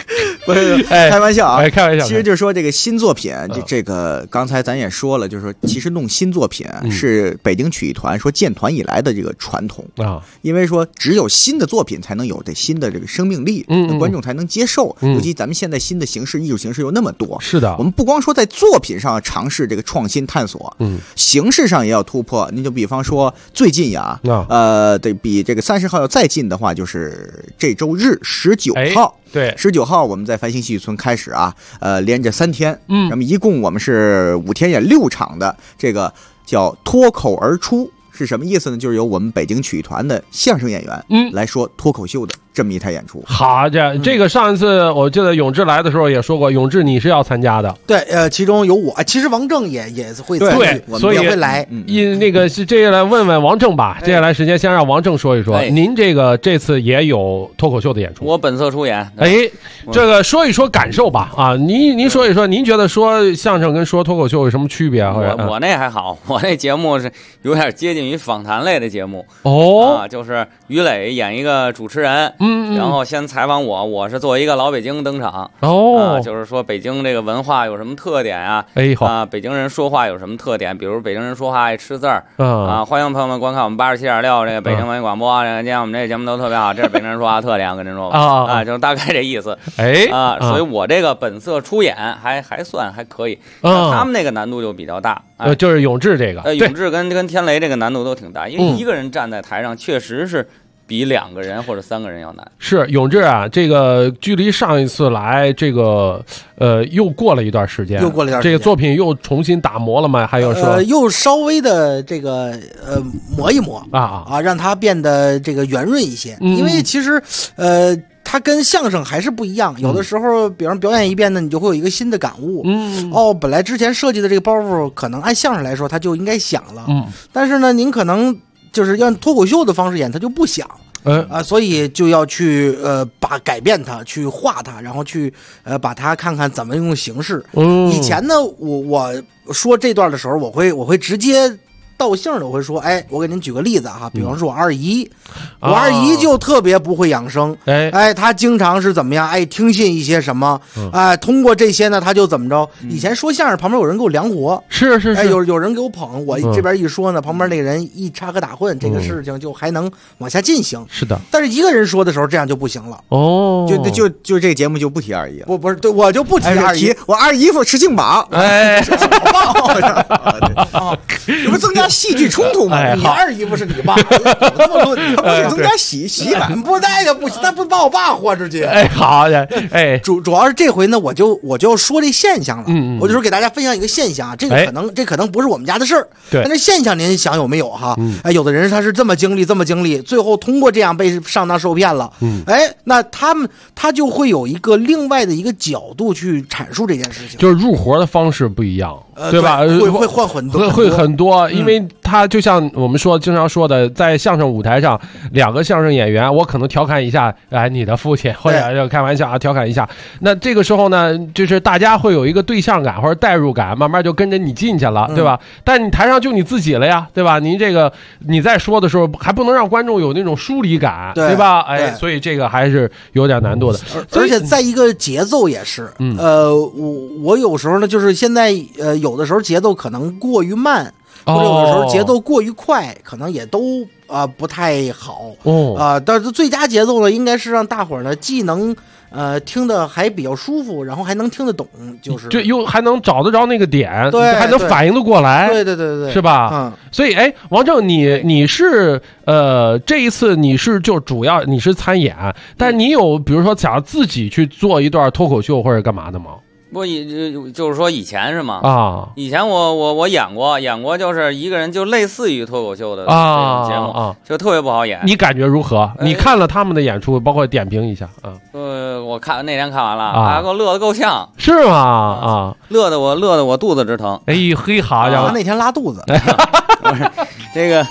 开玩笑啊， 开玩笑。 其实就是说这个新作品，这个刚才咱也说了，就是说其实弄新作品是北京曲艺团说建团以来的这个传统啊，因为说只有新的作品才能有这新的这个生命力，观众才能接受。尤其咱们现在新的形式、艺术形式有那么多， 是的， 我们不光说在作品上尝试这个创新探索，形式上也要突破。你就比方说最近呀，得比这个30号要再近的话，就是这周日19号。 对 ，19号我们在繁星戏剧村开始啊，连着3天，那么一共我们是5天演6场的，这个叫脱口而出是什么意思呢？就是由我们北京曲艺团的相声演员来说脱口秀的这么一台演出。 好，这个上一次我记得永志来的时候也说过，永志你是要参加的。 对，其中有我，其实王正也会参与，我们也会来。 那个是接下来问问王正吧。接下来时间先让王正说一说，您这次也有脱口秀的演出， 我本色出演。 这个说一说感受吧。啊，您说一说，您觉得说相声跟说脱口秀有什么区别啊？ 我那还好，我那节目是有点接近于访谈类的节目。就是于磊演一个主持人。然后先采访我是作为一个老北京登场就是说北京这个文化有什么特点啊？北京人说话有什么特点？比如北京人说话爱吃字儿欢迎朋友们观看我们87.6这个北京文艺广播。今天我们这个节目都特别好，这是北京人说话特点，跟您说就是大概这意思。所以我这个本色出演还算还可以。他们那个难度就比较大。 就是永志这个， 永志跟天雷这个难度都挺大，因为一个人站在台上确实是比2个人或者3个人要难。 是永志啊，这个距离上一次来这个又过了一段时间，这个作品又重新打磨了吗？还有说又稍微的这个磨一磨让它变得这个圆润一些。因为其实它跟相声还是不一样，有的时候比方表演一遍呢，你就会有一个新的感悟。本来之前设计的这个包袱可能按相声来说它就应该响了，但是呢您可能就是要脱口秀的方式演它就不响。所以就要去把改变它，去画它，然后去把它看看怎么用形式。以前呢，我说这段的时候，我会直接道姓的，我会说，我给您举个例子哈，比方说我二姨，我二姨就特别不会养生，她经常是怎么样，听信一些什么，通过这些呢，她就怎么着。以前说相声旁边有人给我量活， 是， 有人给我捧，我这边一说呢，旁边那个人一插科打诨，这个事情就还能往下进行。 是的， 但是一个人说的时候，这样就不行了。 就这个节目就不提二姨了。 不是，对我就不提二姨， 我二姨夫吃劲宝，吃劲宝，你不增加戏剧冲突吗？ 你二姨夫是你爸，这么论， 他不是增加喜感， 不那个不行，他不把我爸豁出去。 好的， 主要是这回呢，我就要说这现象了。我就说给大家分享一个现象啊，这可能不是我们家的事儿，但是现象您想有没有哈？有的人他是这么经历，最后通过这样被上当受骗了。那他就会有一个另外的一个角度去阐述这件事情， 就是入活的方式不一样，对吧？ 会换很多，因为他就像我们经常说的，在相声舞台上，2个相声演员，我可能调侃一下，你的父亲，或者开玩笑啊，调侃一下。那这个时候呢，就是大家会有一个对象感或者代入感，慢慢就跟着你进去了，对吧？但你台上就你自己了呀，对吧？您这个你在说的时候，还不能让观众有那种疏离感，对吧？所以这个还是有点难度的。 而且在一个节奏也是，我有时候呢，就是现在有的时候节奏可能过于慢。或者有的时候节奏过于快，可能也都不太好但是最佳节奏呢，应该是让大伙儿呢既能听得还比较舒服，然后还能听得懂，就是这又还能找得着那个点， 对， 还能反应得过来， 对， 是吧？所以王正，你是这一次你是就主要你是参演，但你有比如说想要自己去做一段脱口秀或者干嘛的吗？ 不，就是说以前是吗？以前我演过，就是一个人就类似于脱口秀的节目就特别不好演。 你感觉如何？你看了他们的演出，包括点评一下我那天看完了给我乐得够呛， 是吗？ 乐得我肚子直疼。 嘿，好家伙， 他那天拉肚子。 不是这个。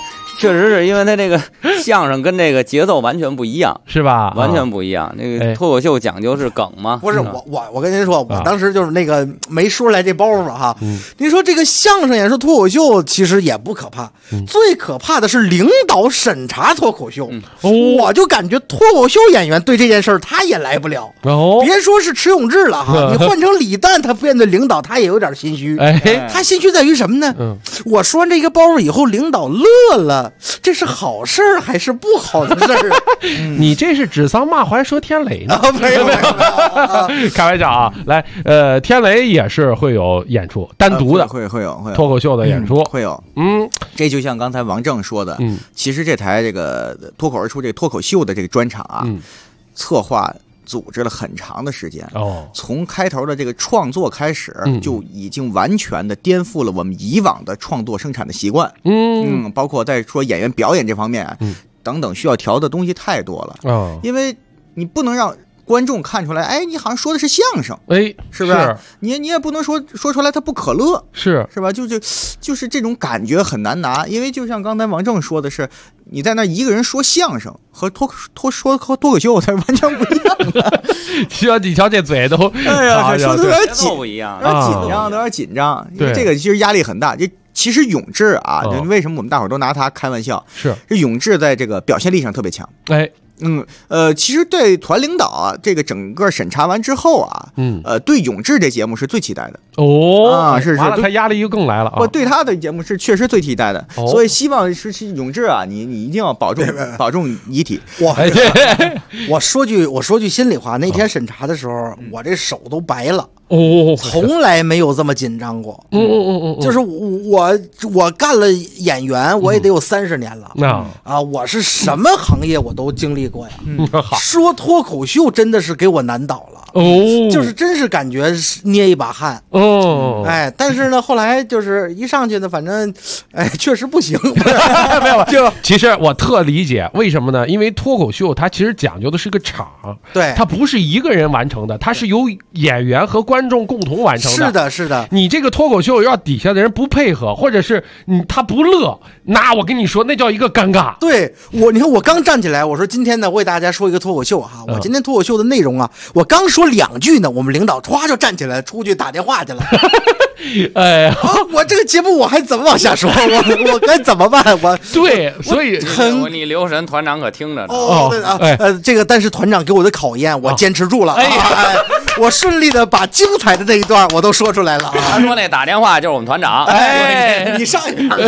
确实是因为他这个相声跟这个节奏完全不一样， 是吧？ 完全不一样。那个脱口秀讲究是梗嘛？ 不是我跟您说，我当时就是那个没说出来这包袱哈。您说这个相声演说脱口秀其实也不可怕，最可怕的是领导审查脱口秀。我就感觉脱口秀演员对这件事儿他也来不了。别说是迟永志了哈，你换成李诞，他面对领导他也有点心虚。他心虚在于什么呢？我说完这个包袱以后，领导乐了，这是好事儿还是不好的事儿？ 你这是指桑骂槐说天雷呢？ 没有， 开玩笑啊！来，天雷也是会有演出，单独的会有脱口秀的演出会有。这就像刚才王正说的，其实这台这个脱口而出这个脱口秀的这个专场啊，策划组织了很长的时间从开头的这个创作开始，就已经完全的颠覆了我们以往的创作生产的习惯。包括在说演员表演这方面，等等需要调的东西太多了。因为你不能让观众看出来，哎，你好像说的是相声，是不是？你也不能说出来他不可乐，是吧？就是这种感觉很难拿，因为就像刚才王正说的是，你在那一个人说相声和脱口秀，它是完全不一样的。 你瞧这嘴都， 哎呀，说的有点紧， 不一样， 有点紧张，因为这个其实压力很大。其实永志啊，为什么我们大伙儿都拿他开玩笑？是永志在这个表现力上特别强。其实对团领导啊，这个整个审查完之后啊，对永志这节目是最期待的是完了他压力又更来了啊！ 我对他的节目是确实最期待的，所以希望是永志啊，你一定要保重遗体。 我说句心里话，那天审查的时候，我这手都白了。从来没有这么紧张过。就是我干了演员，我也得有30年了。我是什么行业我都经历过呀。说脱口秀真的是给我难倒了。就是真是感觉捏一把汗。但是呢，后来就是一上去呢，反正确实不行。 没有，就其实我特理解为什么呢？因为脱口秀它其实讲究的是个场， 对， 它不是一个人完成的，它是由演员和观众共同完成的。 是的。 你这个脱口秀要底下的人不配合，或者是他不乐，那我跟你说，那叫一个尴尬。 对，你看我刚站起来，我说今天呢，为大家说一个脱口秀哈。我今天脱口秀的内容啊，我刚说2句呢，我们领导唰就站起来出去打电话去了。我这个节目我还怎么往下说？我该怎么办？ 所以你留神，团长可听着呢。 这个但是团长给我的考验，我坚持住了。我顺利的把精彩的那一段我都说出来了。 他说那打电话就是我们团长。 你上一趟。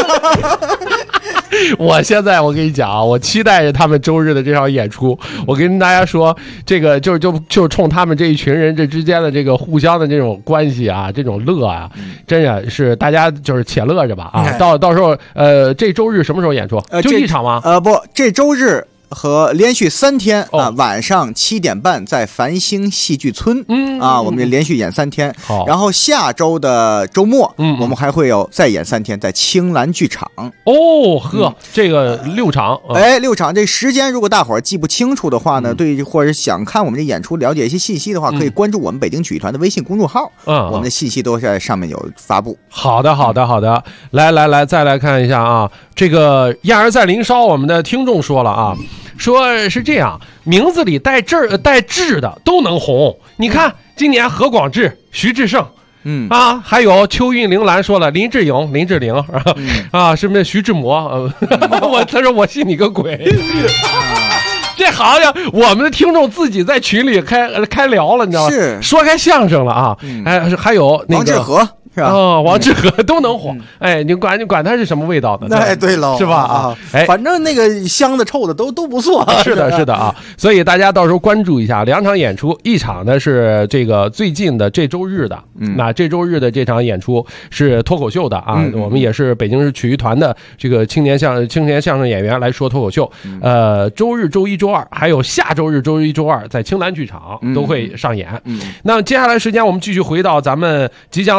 我现在我跟你讲啊，我期待着他们周日的这场演出。我跟大家说，这个就冲他们这一群人这之间的这个互相的这种关系啊，这种乐啊，真的是大家就是且乐着吧啊！到时候这周日什么时候演出？就一场吗？ 不，这周日和连续3天晚上7点半在繁星戏剧村我们连续演3天。然后下周的周末我们还会有再演3天在青蓝剧场。 这个6场 ，6场这时间如果大伙儿记不清楚的话呢，或者想看我们这演出了解一些信息的话，可以关注我们北京曲艺团的微信公众号，我们的信息都在上面有发布。 好的，来再来看一下啊，这个燕儿在林梢，我们的听众说了啊。说是这样，名字里带志的都能红。你看今年何广智、徐志胜，还有邱韵铃兰说了林志颖、林志玲是不是徐志摩？他说我信你个鬼。这好像我们的听众自己在群里开聊了，你知道吗？ 是说开相声了啊！还有那个王志和。是吧？ 王志和都能火。你管它是什么味道的？ 对了， 是吧？ 反正那个香的、臭的都不错。 是的啊。所以大家到时候关注一下2场演出，一场呢是这个最近的这周日的，那这周日的这场演出是脱口秀的啊。我们也是北京市曲艺团的这个青年相声演员来说脱口秀。周日、周一、周二，还有下周日、周一、周二在青蓝剧场都会上演。那接下来时间我们继续回到咱们即将在12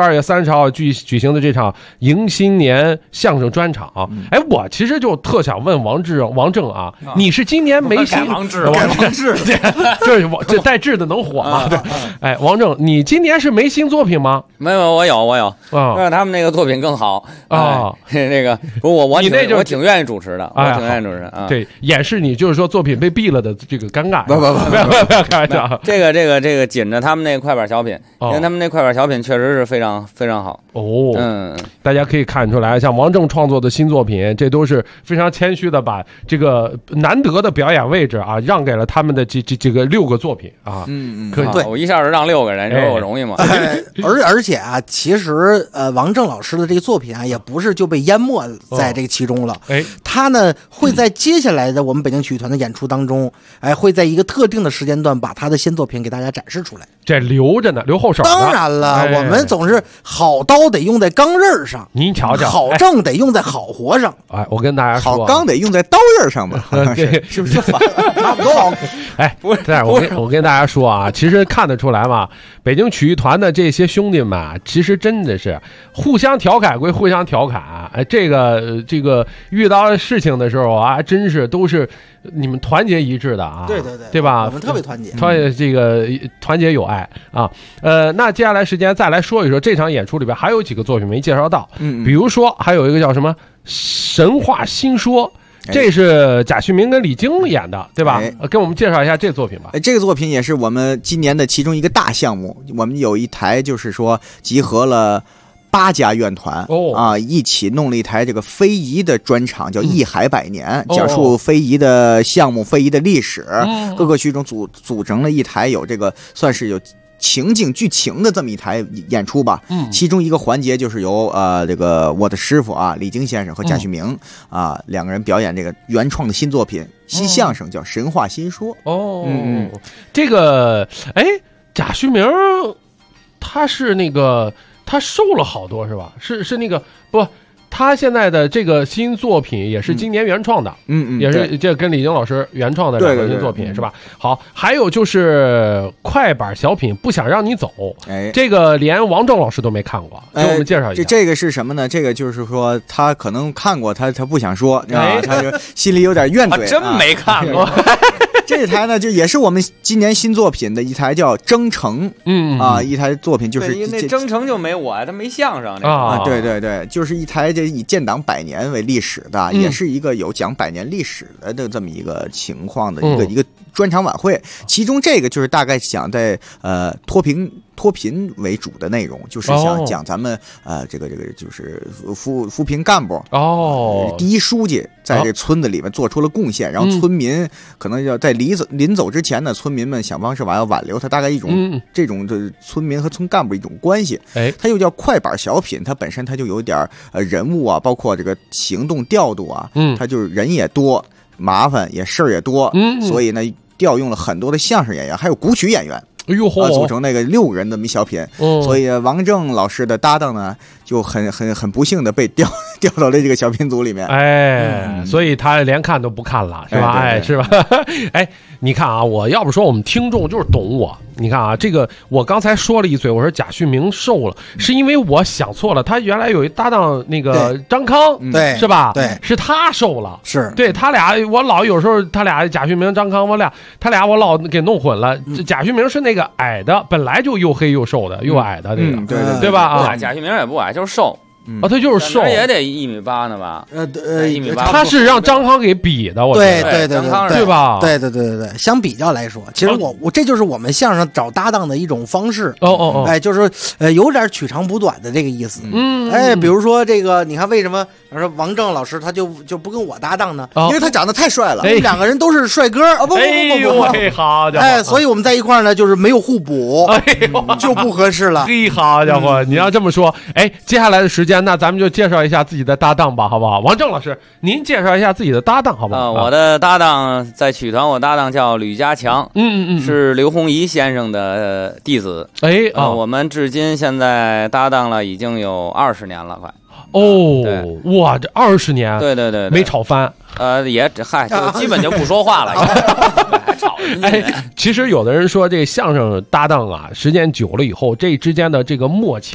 12月30号举行的这场迎新年相声专场。哎，我其实就特想问王正啊，你是今年没新王志， 就是这带志的能火吗？哎，王正，你今年是没新作品吗？ 没有，我有让他们那个作品更好啊。那个我挺愿意主持的，我挺愿意主持啊。 对，掩饰你就是说作品被毙了的这个尴尬。不要开玩笑。 这个紧着他们那快板小品，因为他们那快板小品确实是非常非常好哦。大家可以看出来，像王正创作的新作品，这都是非常谦虚的把这个难得的表演位置啊让给了他们的这个6个作品啊。 可以。我一下就让6个人，你说我容易吗？ 而且啊，其实王正老师的这个作品啊，也不是就被淹没在这个其中了。他呢会在接下来的我们北京曲艺团的演出当中，会在一个特定的时间段把他的新作品给大家展示出来。 这留着呢，留后手。 当然了，我们总是好刀得用在钢刃上， 您瞧瞧， 好正得用在好活上。 哎，我跟大家说， 好钢得用在刀刃上吧？是不是反？ 差不多。 哎，不是，我跟大家说啊，其实看得出来嘛，北京曲艺团的这些兄弟们啊，其实真的是互相调侃归互相调侃，哎，这个遇到事情的时候啊，真是都是你们团结一致的啊。 对吧？ 我们特别团结， 团结友爱啊。那接下来时间再来说一说这场演出里边还有几个作品没介绍到，比如说还有一个叫什么《神话新说》。这是贾旭明跟李菁演的，对吧？跟我们介绍一下这作品吧。 这个作品也是我们今年的其中一个大项目。我们有一台就是说集合了8家院团一起弄了一台这个非遗的专场，叫艺海百年，讲述非遗的项目、非遗的历史，各个区中组成了一台有这个算是有情景剧情的这么一台演出吧。其中一个环节就是由这个我的师傅啊李菁先生和贾旭明2个人表演这个原创的新作品新相声，叫《神话新说》。 这个贾旭明他是那个他瘦了好多是吧？是那个不？他现在的这个新作品也是今年原创的，也是这跟李菁老师原创的2个新作品是吧？好，还有就是快板小品《不想让你走》，这个连王正老师都没看过，给我们介绍一下。 这个是什么呢？这个就是说他可能看过，他不想说，他就心里有点怨怼。 真没看过。 这台呢，就也是我们今年新作品的一台叫《征程》，一台作品就是那《征程》就没我，他没相声对，就是一台以建党100年为历史的，也是一个有讲100年历史的这么一个情况的一个专场晚会。其中这个就是大概讲在脱贫为主的内容，就是想讲咱们这个就是扶贫干部第一书记在这村子里面做出了贡献，然后村民可能要在临走之前呢，村民们想方设法要挽留他，大概一种这种的村民和村干部一种关系。它又叫快板小品，它本身它就有点人物啊，包括这个行动调度啊，它就是人也多，麻烦也事儿也多，所以呢调用了很多的相声演员，还有古曲演员。组成那个6个人的小品，所以王正老师的搭档呢，就很不幸的被调到了这个小品组里面。 所以他连看都不看了，是吧？是吧？你看啊，我要不说我们听众就是懂我。你看啊，这个我刚才说了一嘴，我说贾旭明瘦了，是因为我想错了，他原来有一搭档那个张康，是吧？ 对， 是他瘦了， 是对他俩，我老有时候他俩贾旭明、张康，他俩我老给弄混了。贾旭明是那个矮的，本来就又黑又瘦的，又矮的那个，对吧？ 贾旭明也不矮，就是瘦。 他就是瘦， 也得1.8米呢吧？1.8米。 他是让张康给比的，我觉得对吧？ 对，相比较来说，其实我这就是我们相声找搭档的一种方式。就是有点取长补短的这个意思。比如说这个，你看为什么说王正老师他就不跟我搭档呢？ 因为他长得太帅了， 2个人都是帅哥啊！不， 好家伙！ 所以我们在一块呢，就是没有互补，就不合适了。 好家伙！你要这么说，接下来的时间。那咱们就介绍一下自己的搭档吧，好不好？王正老师，您介绍一下自己的搭档，好不好？ 我的搭档在曲团，我搭档叫吕家强，是刘洪仪先生的弟子。我们至今现在搭档了已经有20年了，快。 哇，这20年， 对， 没吵翻。 就基本就不说话了。还吵其实有的人说这个相声搭档啊，时间久了以后，这之间的这个默契，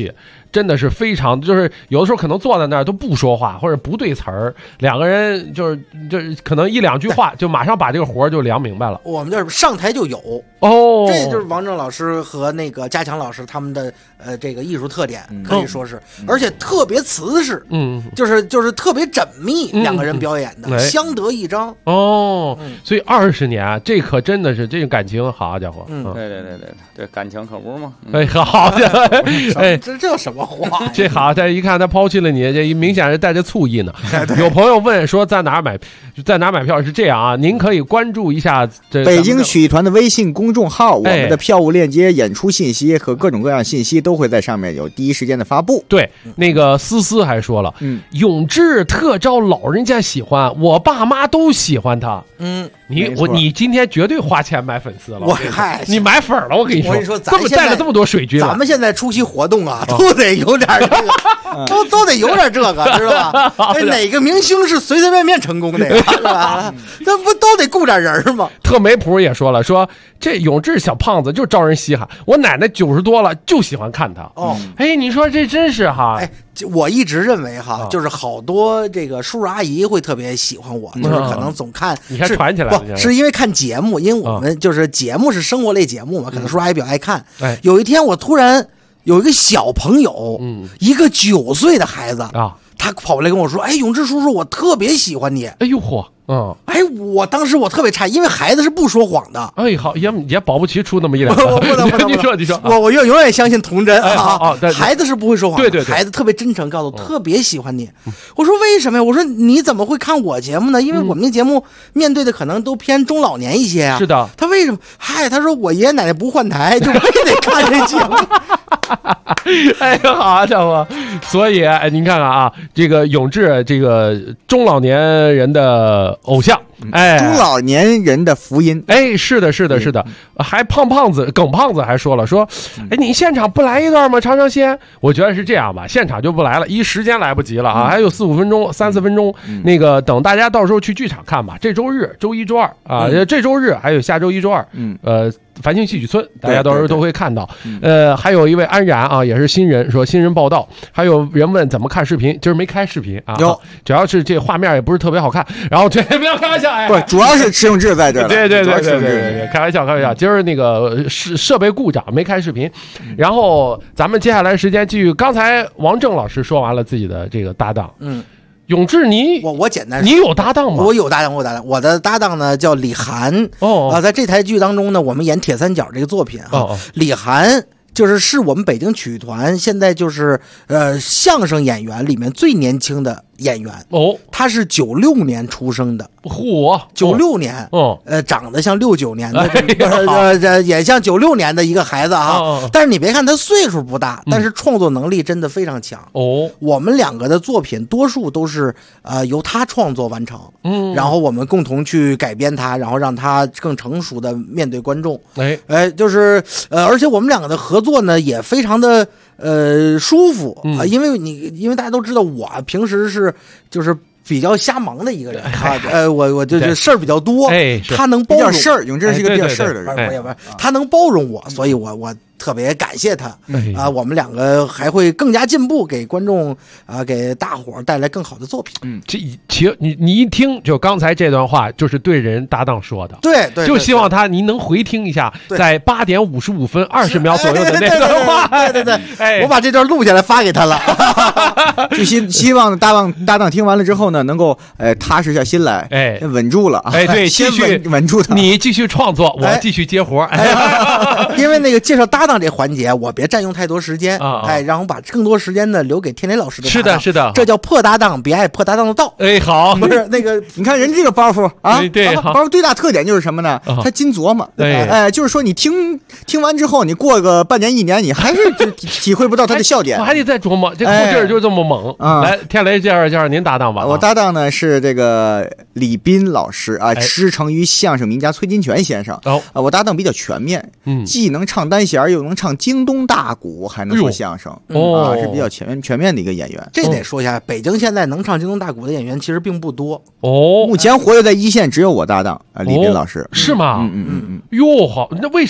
真的是非常，就是有的时候可能坐在那儿都不说话或者不对词儿，两个人就是可能一两句话就马上把这个活就量明白了。 我们这上台就有哦， 这就是王正老师和那个加强老师他们的这个艺术特点，可以说是，而且特别瓷实，就是特别缜密，两个人表演的相得益彰。 哦，所以20年，这可真的是这个感情，好家伙， 对，感情可不嘛。 哎，好家伙，哎， 这叫什么话？ 这好，这一看他抛弃了你，这明显是带着醋意呢。有朋友问说在哪买票？是这样啊，您可以关注一下北京曲艺团的微信公众号，我们的票务链接、演出信息和各种各样信息都会在上面有第一时间的发布。 对，那个思思还说了，永志特招老人家喜欢，我爸妈都喜欢他。你今天绝对花钱买粉丝了，你买粉了，我跟你说，这么带了这么多水军， 咱们现在出席活动啊，都得有点这个，都得有点这个，知道吧？哪个明星是随随便便成功的呀？是吧？这不都得雇点人吗？ 特梅普也说了，说这永志小胖子就招人稀罕，我奶奶90多了就喜欢看他。哎，你说这真是哈？ 哎，我一直认为哈，就是好多这个叔叔阿姨会特别喜欢我，就是可能总看， 你还传起来了， 是因为看节目，因为我们就是节目是生活类节目嘛，可能叔叔阿姨比较爱看。有一天我突然有一个小朋友，一个9岁的孩子啊，他跑过来跟我说：“哎，永志叔叔，我特别喜欢你。” 哎呦嚯！ 哎，我当时我特别诧异，因为孩子是不说谎的。 哎，好，也保不齐出那么一两个。你说， 我永远相信童真啊！孩子是不会说谎的， 对， 孩子特别真诚，告诉我特别喜欢你。我说为什么呀？我说你怎么会看我节目呢？因为我们的节目面对的可能都偏中老年一些啊。 是的， 他为什么？嗨，他说我爷爷奶奶不换台，就非得看这节目。 哎呀，好家伙！所以，您看看啊，这个永志，这个中老年人的偶像，哎， 中老年人的福音， 哎，是的，还耿胖子还说了，说，哎，你现场不来一段吗？尝尝鲜。我觉得是这样吧，现场就不来了，时间来不及了啊，还有4-5分钟、3-4分钟，那个等大家到时候去剧场看吧。这周日、周1、周2啊，这周日还有下周1、周2，繁星戏曲村，大家到时候都会看到。还有一位安然啊，也是新人，说新人报道。还有人问怎么看视频，今儿没开视频啊，主要是这画面也不是特别好看。然后这不要开玩笑，哎， 不，主要是迟永志在这儿。 对，开玩笑。今儿那个设备故障没开视频。然后咱们接下来时间继续，刚才王正老师说完了自己的这个搭档，永志， 我简单说， 你有搭档吗？ 我有搭档，我的搭档呢叫李涵。在这台剧当中呢，我们演《铁三角》这个作品啊，李涵是我们北京曲艺团现在就是相声演员里面最年轻的演员。他是96年出生的。96年，长得像69年的，也像96年的一个孩子啊。但是你别看他岁数不大，但是创作能力真的非常强。我们两个的作品多数都是由他创作完成，然后我们共同去改编它，然后让他更成熟的面对观众。而且我们两个的合作呢也非常的舒服啊，因为大家都知道我平时是比较瞎忙的一个人啊，我就事儿比较多，他能包容事儿，永志是一个比较事儿的人， 他能包容我，所以我特别感谢他啊！我们两个还会更加进步，给观众啊，给大伙儿带来更好的作品。 你一听就刚才这段话，就是对人搭档说的， 对， 就希望你能回听一下，在8点55分20秒左右的那段话。 对，我把这段录下来发给他了。 就希望搭档听完了之后呢，能够踏实下心来，稳住了啊！ 对， 先稳住他， 你继续创作，我继续接活。 因为那个介绍搭档这环节，我别占用太多时间，让我把更多时间呢留给天雷老师的搭档。 是的， 这叫破搭档，别爱破搭档的道。 好， 不是那个， 你看人这个包袱啊， 对， 包袱最大特点就是什么呢？他精琢磨，就是说你听完之后，你过个半年1年，你还是体会不到他的笑点， 我还得再琢磨，这后劲儿就这么猛。来，天雷介绍您搭档吧。 我搭档呢是这个李斌老师啊，师承于相声名家崔金泉先生。我搭档比较全面，既能唱单弦，又能唱京东大鼓，还能说相声，是比较全面的一个演员。 这得说一下，北京现在能唱京东大鼓的演员其实并不多。 目前活跃在一线只有我搭档李斌老师。 是吗？哟，好，那为什么呀？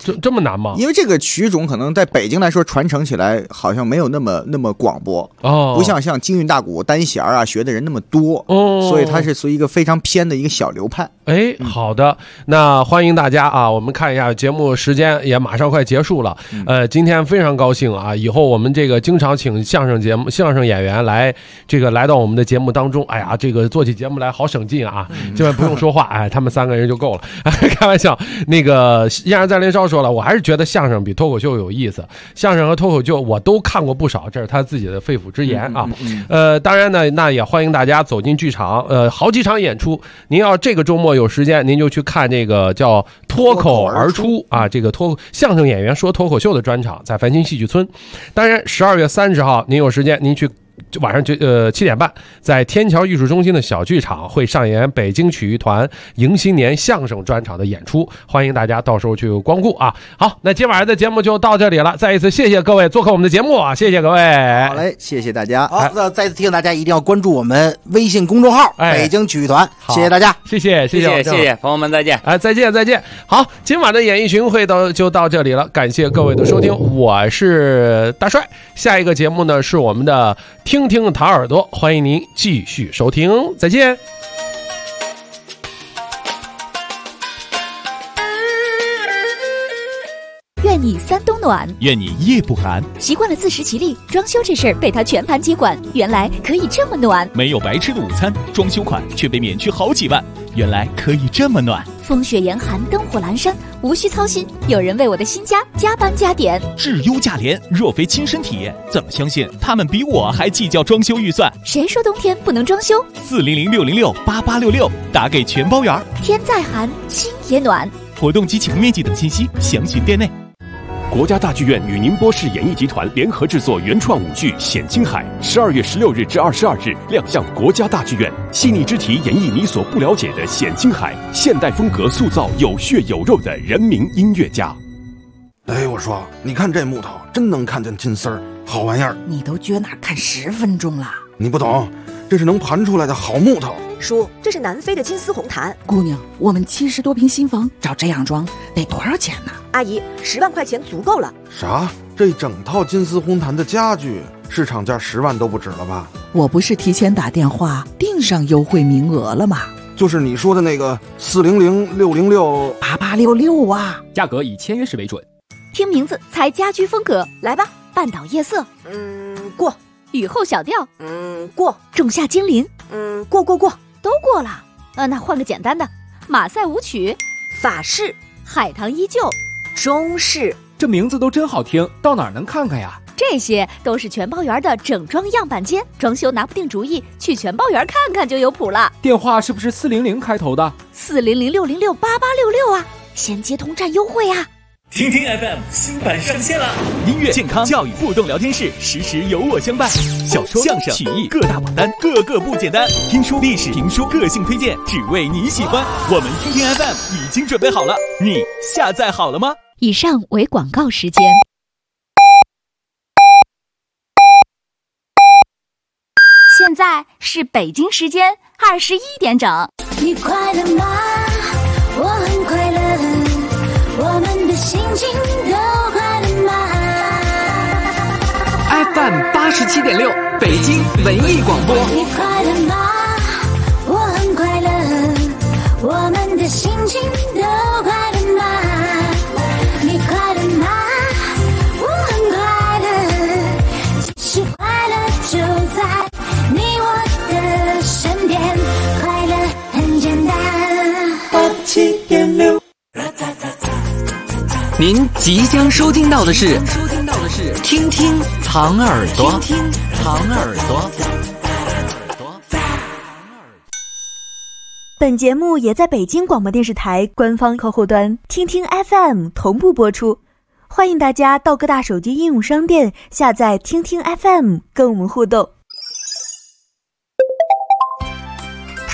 这么难吗？ 因为这个曲种可能在北京来说传承起来好像没有那么广博哦，不像京韵大鼓单弦啊学的人那么多哦，所以它是属于一个非常偏的一个小流派。 哎，好的，那欢迎大家啊，我们看一下节目时间也马上快结束了。今天非常高兴啊，以后我们这个经常请相声演员来到我们的节目当中。哎呀，这个做起节目来好省劲啊，基本不用说话，哎，他们3个人就够了。开玩笑，那个燕儿在连梢说了，我还是觉得相声比脱口秀有意思。相声和脱口秀我都看过不少，这是他自己的肺腑之言啊。当然呢，那也欢迎大家走进剧场，好几场演出。您要这个周末有时间，您就去看这个叫脱口而出啊，这个相声演员说脱口秀的专场，在繁星戏剧村。当然12月30号您有时间，您去晚上7点半，在天桥艺术中心的小剧场会上演北京曲艺团迎新年相声专场的演出，欢迎大家到时候去光顾啊。好，那今晚上的节目就到这里了，再一次谢谢各位做客我们的节目啊，谢谢各位。 好嘞，谢谢大家。 好，那再次提醒大家一定要关注我们微信公众号北京曲艺团，谢谢大家， 谢谢朋友们，再见。 再见。好，今晚的演艺巡会就到这里了，感谢各位的收听，我是大帅。下一个节目呢是我们的听听弹耳朵，欢迎您继续收听，再见。 愿你3冬暖， 愿你夜不寒。 习惯了自食其力，装修这事儿被他全盘接管，原来可以这么暖。 没有白吃的午餐，装修款却被免去好几万，原来可以这么暖。 风雪严寒，灯火阑珊，无需操心，有人为我的新家加班加点。 质优价廉，若非亲身体验，怎么相信他们比我还计较装修预算？ 谁说冬天不能装修 ？400-606-8866，打给全包圆。 天再寒，心也暖。 活动及启用面积等信息，详询店内。 国家大剧院与宁波市演艺集团联合制作原创舞剧《显青海》，12月16日至22日亮相国家大剧院，细腻之题演绎你所不了解的显青海，现代风格塑造有血有肉的人民音乐家。 哎，我说，你看这木头，真能看见金丝儿，好玩意儿。 你都撅那看10分钟了， 你不懂，这是能盘出来的好木头。 叔，这是南非的金丝红檀。 姑娘，我们70多平新房照这样装得多少钱呢？ 阿姨，10万块钱足够了。 啥？这整套金丝红檀的家具市场价10万都不止了吧？ 我不是提前打电话订上优惠名额了吗？ 就是你说的那个400-606-8866啊， 价格以签约时为准。 听名字猜家居风格，来吧。半岛夜色， 过。 雨后小调， 过。 仲夏精灵， 过， 都过了。那换个简单的，马赛舞曲， 法式， 海棠依旧， 中式。 这名字都真好听，到哪儿能看看呀？ 这些都是全包园的整装样板间，装修拿不定主意，去全包园看看就有谱了。 电话是不是400开头的 ？400-606-8866啊，先接通站优惠啊。 听听 FM 新版上线了，音乐、健康、教育互动聊天室，时时有我相伴。小说、相声、曲艺各大榜单，个个不简单。听书、历史、评书，个性推荐，只为你喜欢。我们听听 FM 已经准备好了，你下载好了吗？ 以上为广告时间。现在是北京时间21点整。 你快乐吗？我很快乐。我们的心情都快乐吗 ？FM 87.6，北京文艺广播。 你快乐吗？我很快乐。我们的心情都快乐吗？你快乐吗？我很快乐。其实快乐就在你我的身边，快乐很简单。87.6。 您即将收听到的是听听糖耳朵，听听糖耳朵。 本节目也在北京广播电视台官方客户端听听 FM 同步播出，欢迎大家到各大手机应用商店下载听听 FM 跟我们互动。